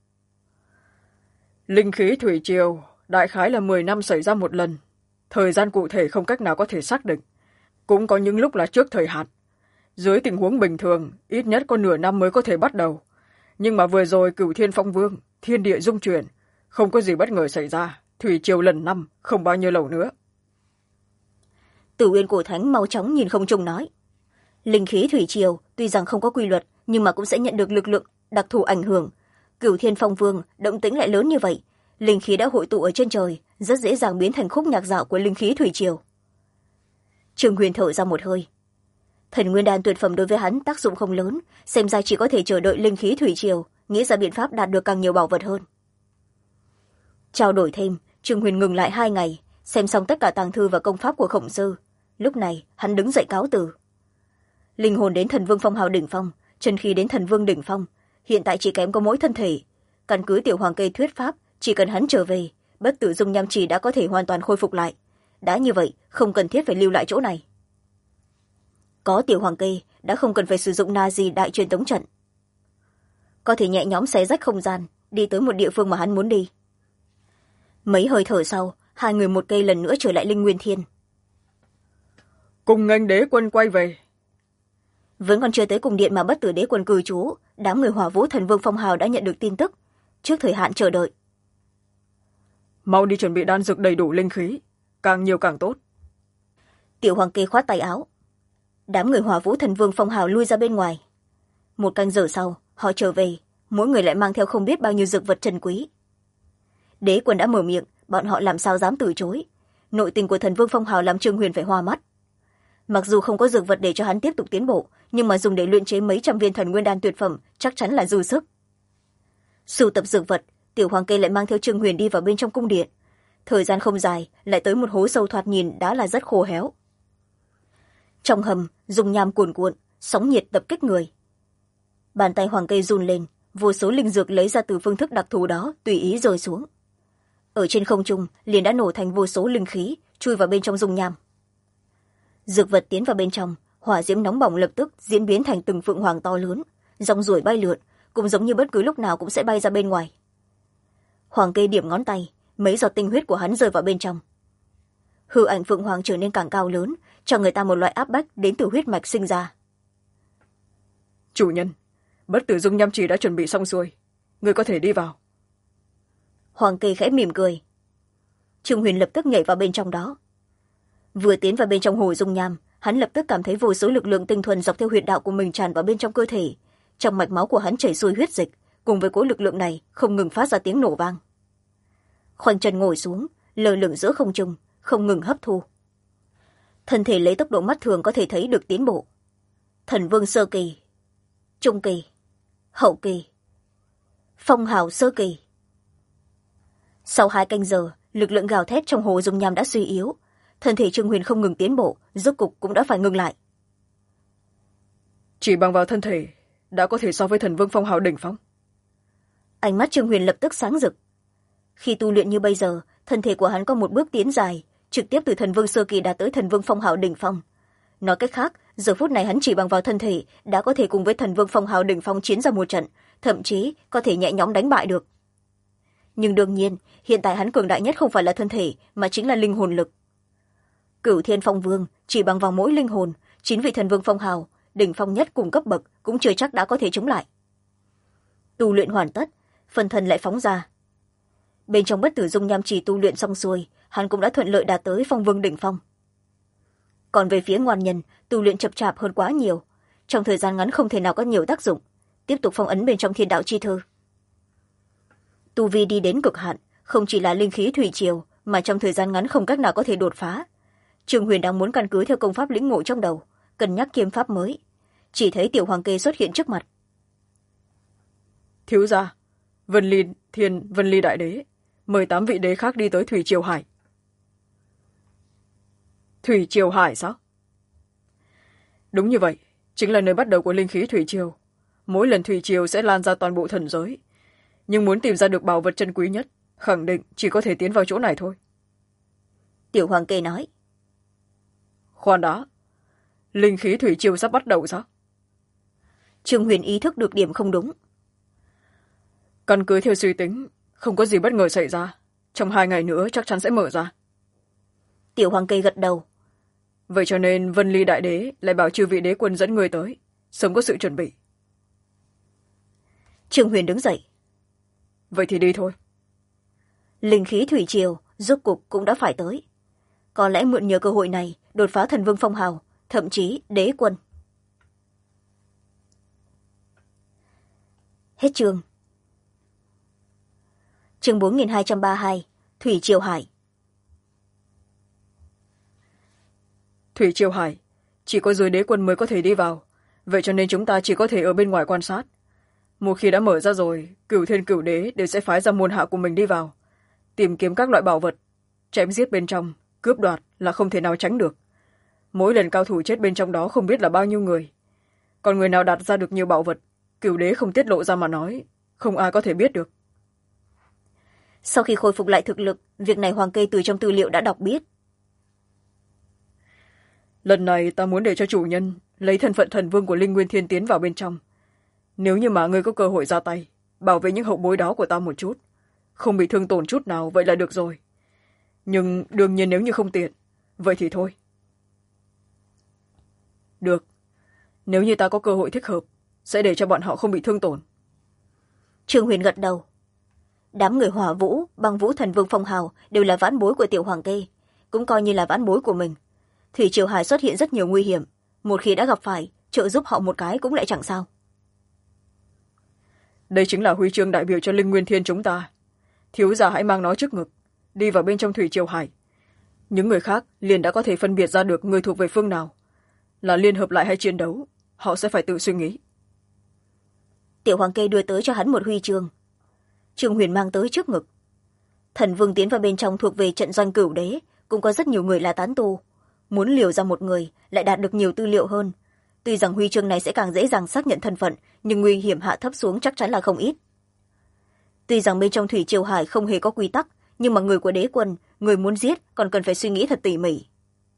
Linh khí thủy triều, đại khái là 10 năm xảy ra một lần. Thời gian cụ thể không cách nào có thể xác định. Cũng có những lúc là trước thời hạn. Dưới tình huống bình thường, ít nhất có nửa năm mới có thể bắt đầu. Nhưng mà vừa rồi Cửu Thiên Phong Vương, thiên địa dung chuyển, không có gì bất ngờ xảy ra. Thủy triều lần 5, không bao nhiêu lâu nữa. Tử Uyên Cổ Thánh mau chóng nhìn không trung nói. Linh khí thủy triều tuy rằng không có quy luật, nhưng mà cũng sẽ nhận được lực lượng đặc thù ảnh hưởng. Cửu Thiên Phong Vương động tĩnh lại lớn như vậy, linh khí đã hội tụ ở trên trời, rất dễ dàng biến thành khúc nhạc dạo của linh khí thủy triều. Trương Huyền thở ra một hơi. Thần nguyên đan tuyệt phẩm đối với hắn tác dụng không lớn, xem ra chỉ có thể chờ đợi linh khí thủy triều, nghĩ ra biện pháp đạt được càng nhiều bảo vật hơn. Trao đổi thêm, Trương Huyền ngừng lại 2 ngày, xem xong tất cả tàng thư và công pháp của Khổng Sư. Lúc này hắn đứng dậy cáo từ. Linh hồn đến Thần Vương Phong hào đỉnh phong, chân khí đến Thần Vương đỉnh phong, hiện tại chỉ kém có mỗi thân thể. Căn cứ tiểu hoàng kê thuyết pháp, chỉ cần hắn trở về, bất tử dung nham trì đã có thể hoàn toàn khôi phục lại. Đã như vậy, không cần thiết phải lưu lại chỗ này. Có tiểu hoàng kê, đã không cần phải sử dụng na di đại truyền tống trận. Có thể nhẹ nhõm xé rách không gian, đi tới một địa phương mà hắn muốn đi. Mấy hơi thở sau, 2 người một cây lần nữa trở lại Linh Nguyên Thiên. Cùng nghênh đế quân quay về. Vẫn còn chưa tới cung điện mà bất tử đế quân cư trú, đám người Hỏa Vũ Thần Vương Phong hào đã nhận được tin tức, trước thời hạn chờ đợi. Mau đi chuẩn bị đan dược đầy đủ linh khí, càng nhiều càng tốt. Tiểu hoàng kê khoát tay áo. Đám người Hỏa Vũ Thần Vương Phong hào lui ra bên ngoài. 1 canh giờ sau, họ trở về, mỗi người lại mang theo không biết bao nhiêu dược vật trân quý. Đế quân đã mở miệng, bọn họ làm sao dám từ chối. Nội tình của Thần Vương Phong hào làm Trương Huyền phải hoa mắt. Mặc dù không có dược vật để cho hắn tiếp tục tiến bộ, nhưng mà dùng để luyện chế mấy trăm viên thần nguyên đan tuyệt phẩm chắc chắn là dư sức. Sưu tập dược vật, tiểu hoàng kê lại mang theo Trương Huyền đi vào bên trong cung điện. Thời gian không dài, lại tới một hố sâu thoạt nhìn đã là rất khô héo. Trong hầm, dung nham cuồn cuộn, sóng nhiệt tập kích người. Bàn tay hoàng kê run lên, vô số linh dược lấy ra từ phương thức đặc thù đó tùy ý rơi xuống. Ở trên không trung liền đã nổ thành vô số linh khí, chui vào bên trong dung nham. Dược vật tiến vào bên trong, hỏa diễm nóng bỏng lập tức diễn biến thành từng phượng hoàng to lớn, dòng ruổi bay lượn, cũng giống như bất cứ lúc nào cũng sẽ bay ra bên ngoài. Hoàng kê điểm ngón tay, mấy giọt tinh huyết của hắn rơi vào bên trong. Hư ảnh phượng hoàng trở nên càng cao lớn, cho người ta một loại áp bách đến từ huyết mạch sinh ra. Chủ nhân, bất tử dung nham trì đã chuẩn bị xong xuôi, người có thể đi vào. Hoàng kê khẽ mỉm cười. Trương Huyền lập tức nhảy vào bên trong đó. Vừa tiến vào bên trong hồ dung nham, hắn lập tức cảm thấy vô số lực lượng tinh thuần dọc theo huyệt đạo của mình tràn vào bên trong cơ thể. Trong mạch máu của hắn chảy xuôi huyết dịch, cùng với cỗ lực lượng này không ngừng phát ra tiếng nổ vang. Khoanh chân ngồi xuống, lơ lửng giữa không trung, không ngừng hấp thu. Thân thể lấy tốc độ mắt thường có thể thấy được tiến bộ. Thần vương sơ kỳ, trung kỳ, hậu kỳ, phong hào sơ kỳ. Sau 2 canh giờ, lực lượng gào thét trong hồ dung nham đã suy yếu. Thân thể Trương Huyền không ngừng tiến bộ, rốt cục cũng đã phải ngừng lại. Chỉ bằng vào thân thể đã có thể so với Thần Vương Phong hào đỉnh phong. Ánh mắt Trương Huyền lập tức sáng rực. Khi tu luyện như bây giờ, thân thể của hắn có một bước tiến dài, trực tiếp từ Thần Vương sơ kỳ đạt tới Thần Vương Phong hào đỉnh phong. Nói cách khác, giờ phút này hắn chỉ bằng vào thân thể đã có thể cùng với Thần Vương Phong hào đỉnh phong chiến ra một trận, thậm chí có thể nhẹ nhõm đánh bại được. Nhưng đương nhiên, hiện tại hắn cường đại nhất không phải là thân thể, mà chính là linh hồn lực. Cửu Thiên Phong Vương chỉ bằng vào mỗi linh hồn, 9 vị Thần Vương Phong hào đỉnh phong nhất cùng cấp bậc cũng chưa chắc đã có thể chống lại. Tu luyện hoàn tất, phần thân lại phóng ra. Bên trong bất tử dung nham trì tu luyện xong xuôi, hắn cũng đã thuận lợi đạt tới Phong Vương đỉnh phong. Còn về phía ngoan nhân, tu luyện chập chạp hơn quá nhiều, trong thời gian ngắn không thể nào có nhiều tác dụng, tiếp tục phong ấn bên trong thiên đạo chi thư. Tu vi đi đến cực hạn, không chỉ là linh khí thủy triều, mà trong thời gian ngắn không cách nào có thể đột phá. Trương Huyền đang muốn căn cứ theo công pháp lĩnh ngộ trong đầu, cân nhắc kiếm pháp mới. Chỉ thấy tiểu hoàng kê xuất hiện trước mặt. Thiếu gia, Vân Ly Thiên, Vân Ly Đại Đế, 18 vị đế khác đi tới Thủy Triều Hải. Thủy Triều Hải sao? Đúng như vậy, chính là nơi bắt đầu của linh khí Thủy Triều. Mỗi lần Thủy Triều sẽ lan ra toàn bộ thần giới. Nhưng muốn tìm ra được bảo vật chân quý nhất, khẳng định chỉ có thể tiến vào chỗ này thôi. Tiểu hoàng kê nói. Khoan đã, linh khí Thủy Triều sắp bắt đầu sao? Trương Huyền ý thức được điểm không đúng. Căn cứ theo suy tính, không có gì bất ngờ xảy ra. Trong 2 ngày nữa chắc chắn sẽ mở ra. Tiểu hoàng kê gật đầu. Vậy cho nên Vân Ly Đại Đế lại bảo chư vị đế quân dẫn người tới, sớm có sự chuẩn bị. Trương Huyền đứng dậy. Vậy thì đi thôi. Linh khí thủy triều rốt cục cũng đã phải tới. Có lẽ mượn nhờ cơ hội này đột phá Thần Vương Phong hào, thậm chí đế quân. Hết chương. Chương 4232, Thủy Triều Hải. Thủy Triều Hải, chỉ có dưới đế quân mới có thể đi vào, vậy cho nên chúng ta chỉ có thể ở bên ngoài quan sát. Một khi đã mở ra rồi, Cửu Thiên Cửu Đế đều sẽ phái ra môn hạ của mình đi vào, tìm kiếm các loại bảo vật, chém giết bên trong, cướp đoạt là không thể nào tránh được. Mỗi lần cao thủ chết bên trong đó không biết là bao nhiêu người. Còn người nào đạt ra được nhiều bảo vật, Cửu Đế không tiết lộ ra mà nói, không ai có thể biết được. Sau khi khôi phục lại thực lực, việc này Hoàng Kê từ trong tư liệu đã đọc biết. Lần này ta muốn để cho chủ nhân lấy thân phận thần vương của Linh Nguyên Thiên tiến vào bên trong. Nếu như mà ngươi có cơ hội ra tay, bảo vệ những hậu bối đó của ta một chút, không bị thương tổn chút nào, vậy là được rồi. Nhưng đương nhiên nếu như không tiện, vậy thì thôi. Được. Nếu như ta có cơ hội thích hợp, sẽ để cho bọn họ không bị thương tổn. Trương Huyền gật đầu. Đám người Hỏa Vũ, Băng Vũ Thần Vương Phong Hào đều là vãn bối của tiểu Hoàng Kê, cũng coi như là vãn bối của mình. Thủy Triều Hải xuất hiện rất nhiều nguy hiểm, một khi đã gặp phải, trợ giúp họ một cái cũng lại chẳng sao. Đây chính là huy chương đại biểu cho Linh Nguyên Thiên chúng ta. Thiếu gia hãy mang nó trước ngực, đi vào bên trong Thủy Triều Hải. Những người khác liền đã có thể phân biệt ra được người thuộc về phương nào. Là liên hợp lại hay chiến đấu, họ sẽ phải tự suy nghĩ. Tiểu Hoàng Kê đưa tới cho hắn một huy chương. Trương Huyền mang tới trước ngực. Thần Vương tiến vào bên trong thuộc về trận doanh Cửu Đế, cũng có rất nhiều người là tán tu. Muốn liều ra một người lại đạt được nhiều tư liệu hơn. Tuy rằng huy chương này sẽ càng dễ dàng xác nhận thân phận, nhưng nguy hiểm hạ thấp xuống chắc chắn là không ít. Tuy rằng bên trong Thủy Triều Hải không hề có quy tắc, nhưng mà người của đế quân, người muốn giết còn cần phải suy nghĩ thật tỉ mỉ.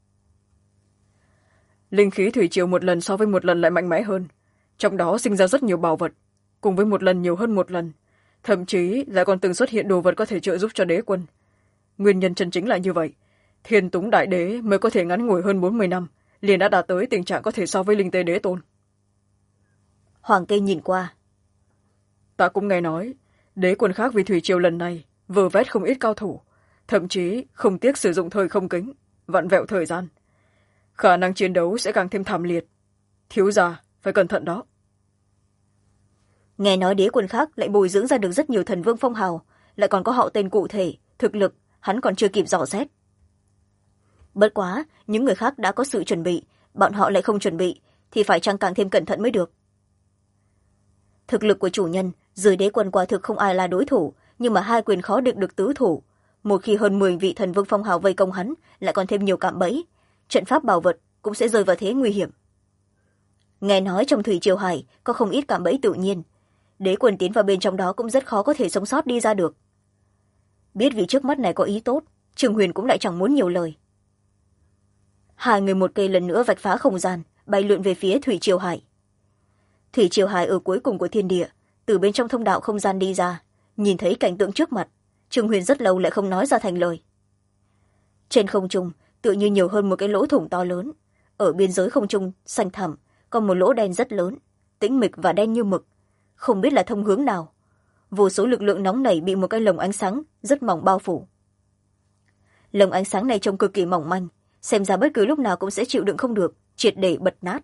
Linh khí thủy triều một lần so với một lần lại mạnh mẽ hơn, trong đó sinh ra rất nhiều bảo vật, cùng với một lần nhiều hơn một lần, thậm chí lại còn từng xuất hiện đồ vật có thể trợ giúp cho đế quân. Nguyên nhân chân chính là như vậy, Thiên Túng Đại Đế mới có thể ngắn ngủi hơn 40 năm, liền đã đạt tới tình trạng có thể so với Linh Tê Đế Tôn. Hoàng Kê nhìn qua. Ta cũng nghe nói, đế quân khác vì thủy triều lần này vơ vét không ít cao thủ, thậm chí không tiếc sử dụng thời không kính, vặn vẹo thời gian. Khả năng chiến đấu sẽ càng thêm thảm liệt. Thiếu gia, phải cẩn thận đó. Nghe nói đế quân khác lại bồi dưỡng ra được rất nhiều thần vương phong hào, lại còn có họ tên cụ thể, thực lực, hắn còn chưa kịp dò xét. Bất quá, những người khác đã có sự chuẩn bị, bọn họ lại không chuẩn bị, thì phải chăng càng thêm cẩn thận mới được. Thực lực của chủ nhân, dưới đế quân quả thực không ai là đối thủ, nhưng mà hai quyền khó được tứ thủ. Một khi hơn 10 vị thần vương phong hào vây công hắn, lại còn thêm nhiều cạm bẫy, trận pháp bảo vật cũng sẽ rơi vào thế nguy hiểm. Nghe nói trong Thủy Triều Hải có không ít cạm bẫy tự nhiên, đế quân tiến vào bên trong đó cũng rất khó có thể sống sót đi ra được. Biết vị trước mắt này có ý tốt, Trương Huyền cũng lại chẳng muốn nhiều lời. Hai người một cây lần nữa vạch phá không gian, bay lượn về phía Thủy Triều Hải. Thủy Triều Hải ở cuối cùng của thiên địa, từ bên trong thông đạo không gian đi ra, nhìn thấy cảnh tượng trước mặt, Trương Huyền rất lâu lại không nói ra thành lời. Trên không trung tựa như nhiều hơn một cái lỗ thủng to lớn, ở biên giới không trung xanh thẳm còn một lỗ đen rất lớn, tĩnh mịch và đen như mực, không biết là thông hướng nào. Vô số lực lượng nóng nảy bị một cái lồng ánh sáng rất mỏng bao phủ. Lồng ánh sáng này trông cực kỳ mỏng manh, xem ra bất cứ lúc nào cũng sẽ chịu đựng không được, triệt để bật nát.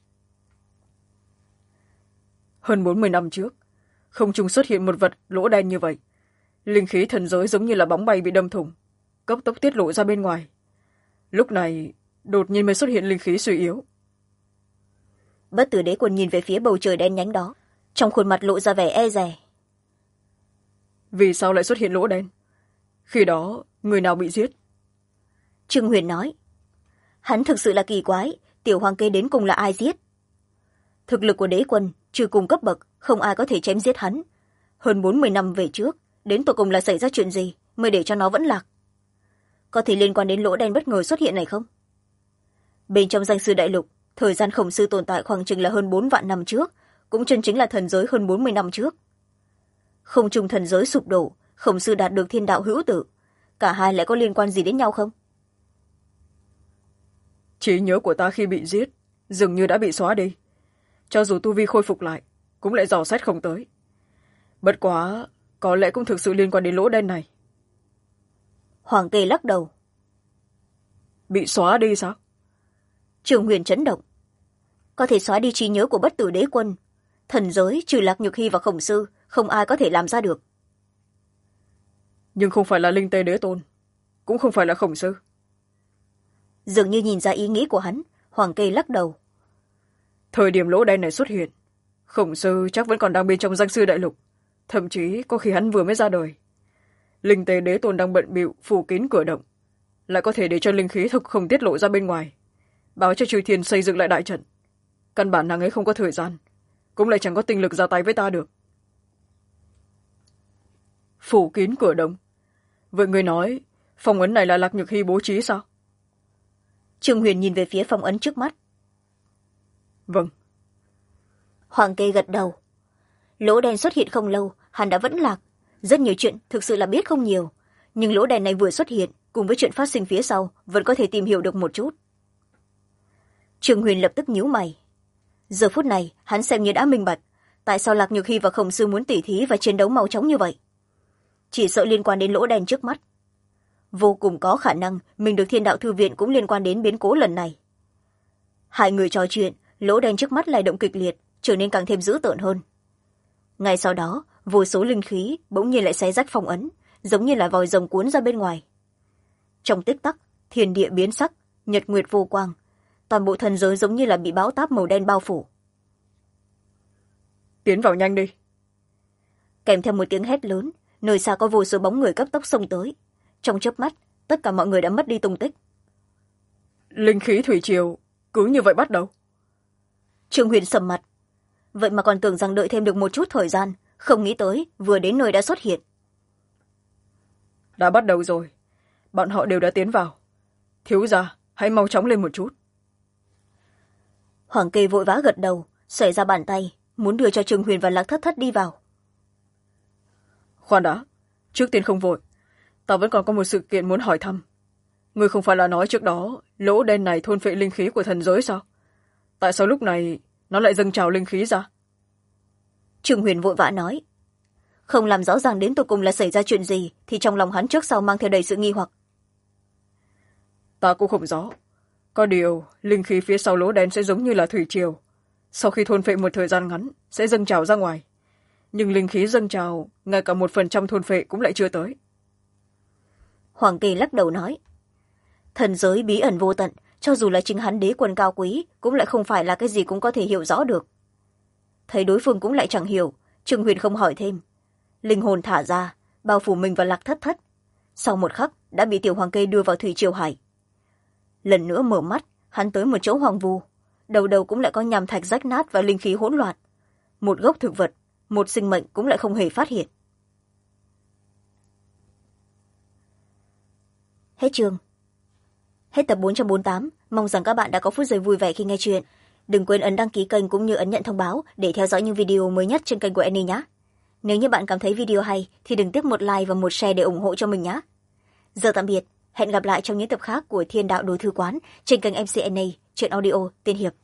Hơn 40 năm trước, không trung xuất hiện một vật lỗ đen như vậy. Linh khí thần giới giống như là bóng bay bị đâm thủng, cấp tốc tiết lộ ra bên ngoài. Lúc này, đột nhiên mới xuất hiện linh khí suy yếu. Bất Tử Đế Quân nhìn về phía bầu trời đen nhánh đó, trong khuôn mặt lộ ra vẻ e dè. Vì sao lại xuất hiện lỗ đen? Khi đó, người nào bị giết? Trương Huyền nói. Hắn thực sự là kỳ quái, tiểu Hoàng Kê đến cùng là ai giết? Thực lực của đế quân, trừ cùng cấp bậc, không ai có thể chém giết hắn. Hơn 40 năm về trước, đến tột cùng là xảy ra chuyện gì mới để cho nó vẫn lạc? Có thể liên quan đến lỗ đen bất ngờ xuất hiện này không? Bên trong danh sư đại lục, thời gian khổng sư tồn tại khoảng chừng là hơn 4 vạn năm trước, cũng chân chính là thần giới hơn 40 năm trước. Không trung thần giới sụp đổ, khổng sư đạt được thiên đạo hữu tử. Cả hai lại có liên quan gì đến nhau không? Trí nhớ của ta khi bị giết, dường như đã bị xóa đi. Cho dù tu vi khôi phục lại, cũng lại dò xét không tới. Bất quá, có lẽ cũng thực sự liên quan đến lỗ đen này. Hoàng Kê lắc đầu. Bị xóa đi sao? Trường Huyền chấn động. Có thể xóa đi trí nhớ của Bất Tử Đế Quân. thần giới trừ Lạc Nhược Hy và Khổng Sư, không ai có thể làm ra được. Nhưng không phải là Linh Tê Đế Tôn, cũng không phải là Khổng Sư. Dường như nhìn ra ý nghĩ của hắn, Hoàng Kê lắc đầu. Thời điểm lỗ đen này xuất hiện, Khổng Sư chắc vẫn còn đang bên trong danh sư đại lục, thậm chí có khi hắn vừa mới ra đời. Linh Tê Đế Tôn đang bận bịu phủ kín cửa động, lại có thể để cho linh khí thực không tiết lộ ra bên ngoài, báo cho Chư Thiên xây dựng lại đại trận. Căn bản nàng ấy không có thời gian, cũng lại chẳng có tinh lực ra tay với ta được. Phủ kín cửa động? Vậy người nói phong ấn này là Lạc Nhược Hy bố trí sao? Trương Huyền nhìn về phía phong ấn trước mắt. Vâng. Hoàng Kê gật đầu. Lỗ đen xuất hiện không lâu, hắn đã vẫn lạc. Rất nhiều chuyện thực sự là biết không nhiều, nhưng lỗ đen này vừa xuất hiện cùng với chuyện phát sinh phía sau vẫn có thể tìm hiểu được một chút. Trương Huyền lập tức nhíu mày. Giờ phút này hắn xem như đã minh bạch tại sao Lạc Nhược Hy và Khổng Sư muốn tỉ thí và chiến đấu mau chóng như vậy. Chỉ sợ liên quan đến lỗ đen trước mắt. Vô cùng có khả năng mình được Thiên Đạo Thư Viện cũng liên quan đến biến cố lần này. Hai người trò chuyện, lỗ đen trước mắt lay động kịch liệt, trở nên càng thêm dữ tợn hơn. Ngay sau đó, vô số linh khí bỗng nhiên lại xé rách phong ấn, giống như là vòi rồng cuốn ra bên ngoài. Trong tích tắc, thiên địa biến sắc, nhật nguyệt vô quang, toàn bộ thần giới giống như là bị bão táp màu đen bao phủ. Tiến vào nhanh đi. Kèm theo một tiếng hét lớn, nơi xa có vô số bóng người cấp tốc xông tới. Trong chớp mắt, tất cả mọi người đã mất đi tung tích. Linh khí thủy triều cứ như vậy bắt đầu. Trương Huyền sầm mặt. Vậy mà còn tưởng rằng đợi thêm được một chút thời gian, không nghĩ tới vừa đến nơi đã xuất hiện. Đã bắt đầu rồi, bọn họ đều đã tiến vào. Thiếu gia, hãy mau chóng lên một chút. Hoàng Kê vội vã gật đầu, xòe ra bàn tay, muốn đưa cho Trương Huyền và Lạc Thất Thất đi vào. Khoan đã, trước tiên không vội, ta vẫn còn có một sự kiện muốn hỏi thăm. Ngươi không phải là nói trước đó lỗ đen này thôn phệ linh khí của thần giới sao? Tại sao lúc này nó lại dâng trào linh khí ra? Trương Huyền vội vã nói. Không làm rõ ràng đến tột cùng là xảy ra chuyện gì thì trong lòng hắn trước sau mang theo đầy sự nghi hoặc. Ta cũng không rõ. Có điều linh khí phía sau lỗ đen sẽ giống như là thủy triều, sau khi thôn phệ một thời gian ngắn sẽ dâng trào ra ngoài, nhưng linh khí dâng trào ngay cả 1% thôn phệ cũng lại chưa tới. Hoàng Kỳ lắc đầu nói. Thần giới bí ẩn vô tận, cho dù là chính hắn đế quân cao quý cũng lại không phải là cái gì cũng có thể hiểu rõ được. Thấy đối phương cũng lại chẳng hiểu, Trương Huyền không hỏi thêm. Linh hồn thả ra, bao phủ mình vào Lạc Thất Thất, sau một khắc đã bị tiểu hoàng kê đưa vào thủy triều hải. Lần nữa mở mắt, hắn tới một chỗ hoang vu, đầu đầu cũng lại có nham thạch rách nát và linh khí hỗn loạn. Một gốc thực vật, một sinh mệnh cũng lại không hề phát hiện. Hết chương. Hết tập 448, mong rằng các bạn đã có phút giây vui vẻ khi nghe chuyện. Đừng quên ấn đăng ký kênh cũng như ấn nhận thông báo để theo dõi những video mới nhất trên kênh của Annie nhé. Nếu như bạn cảm thấy video hay thì đừng tiếc một like và một share để ủng hộ cho mình nhé. Giờ tạm biệt, hẹn gặp lại trong những tập khác của Thiên Đạo Đồ Thư Quán trên kênh MC Annie, truyện audio tiên hiệp.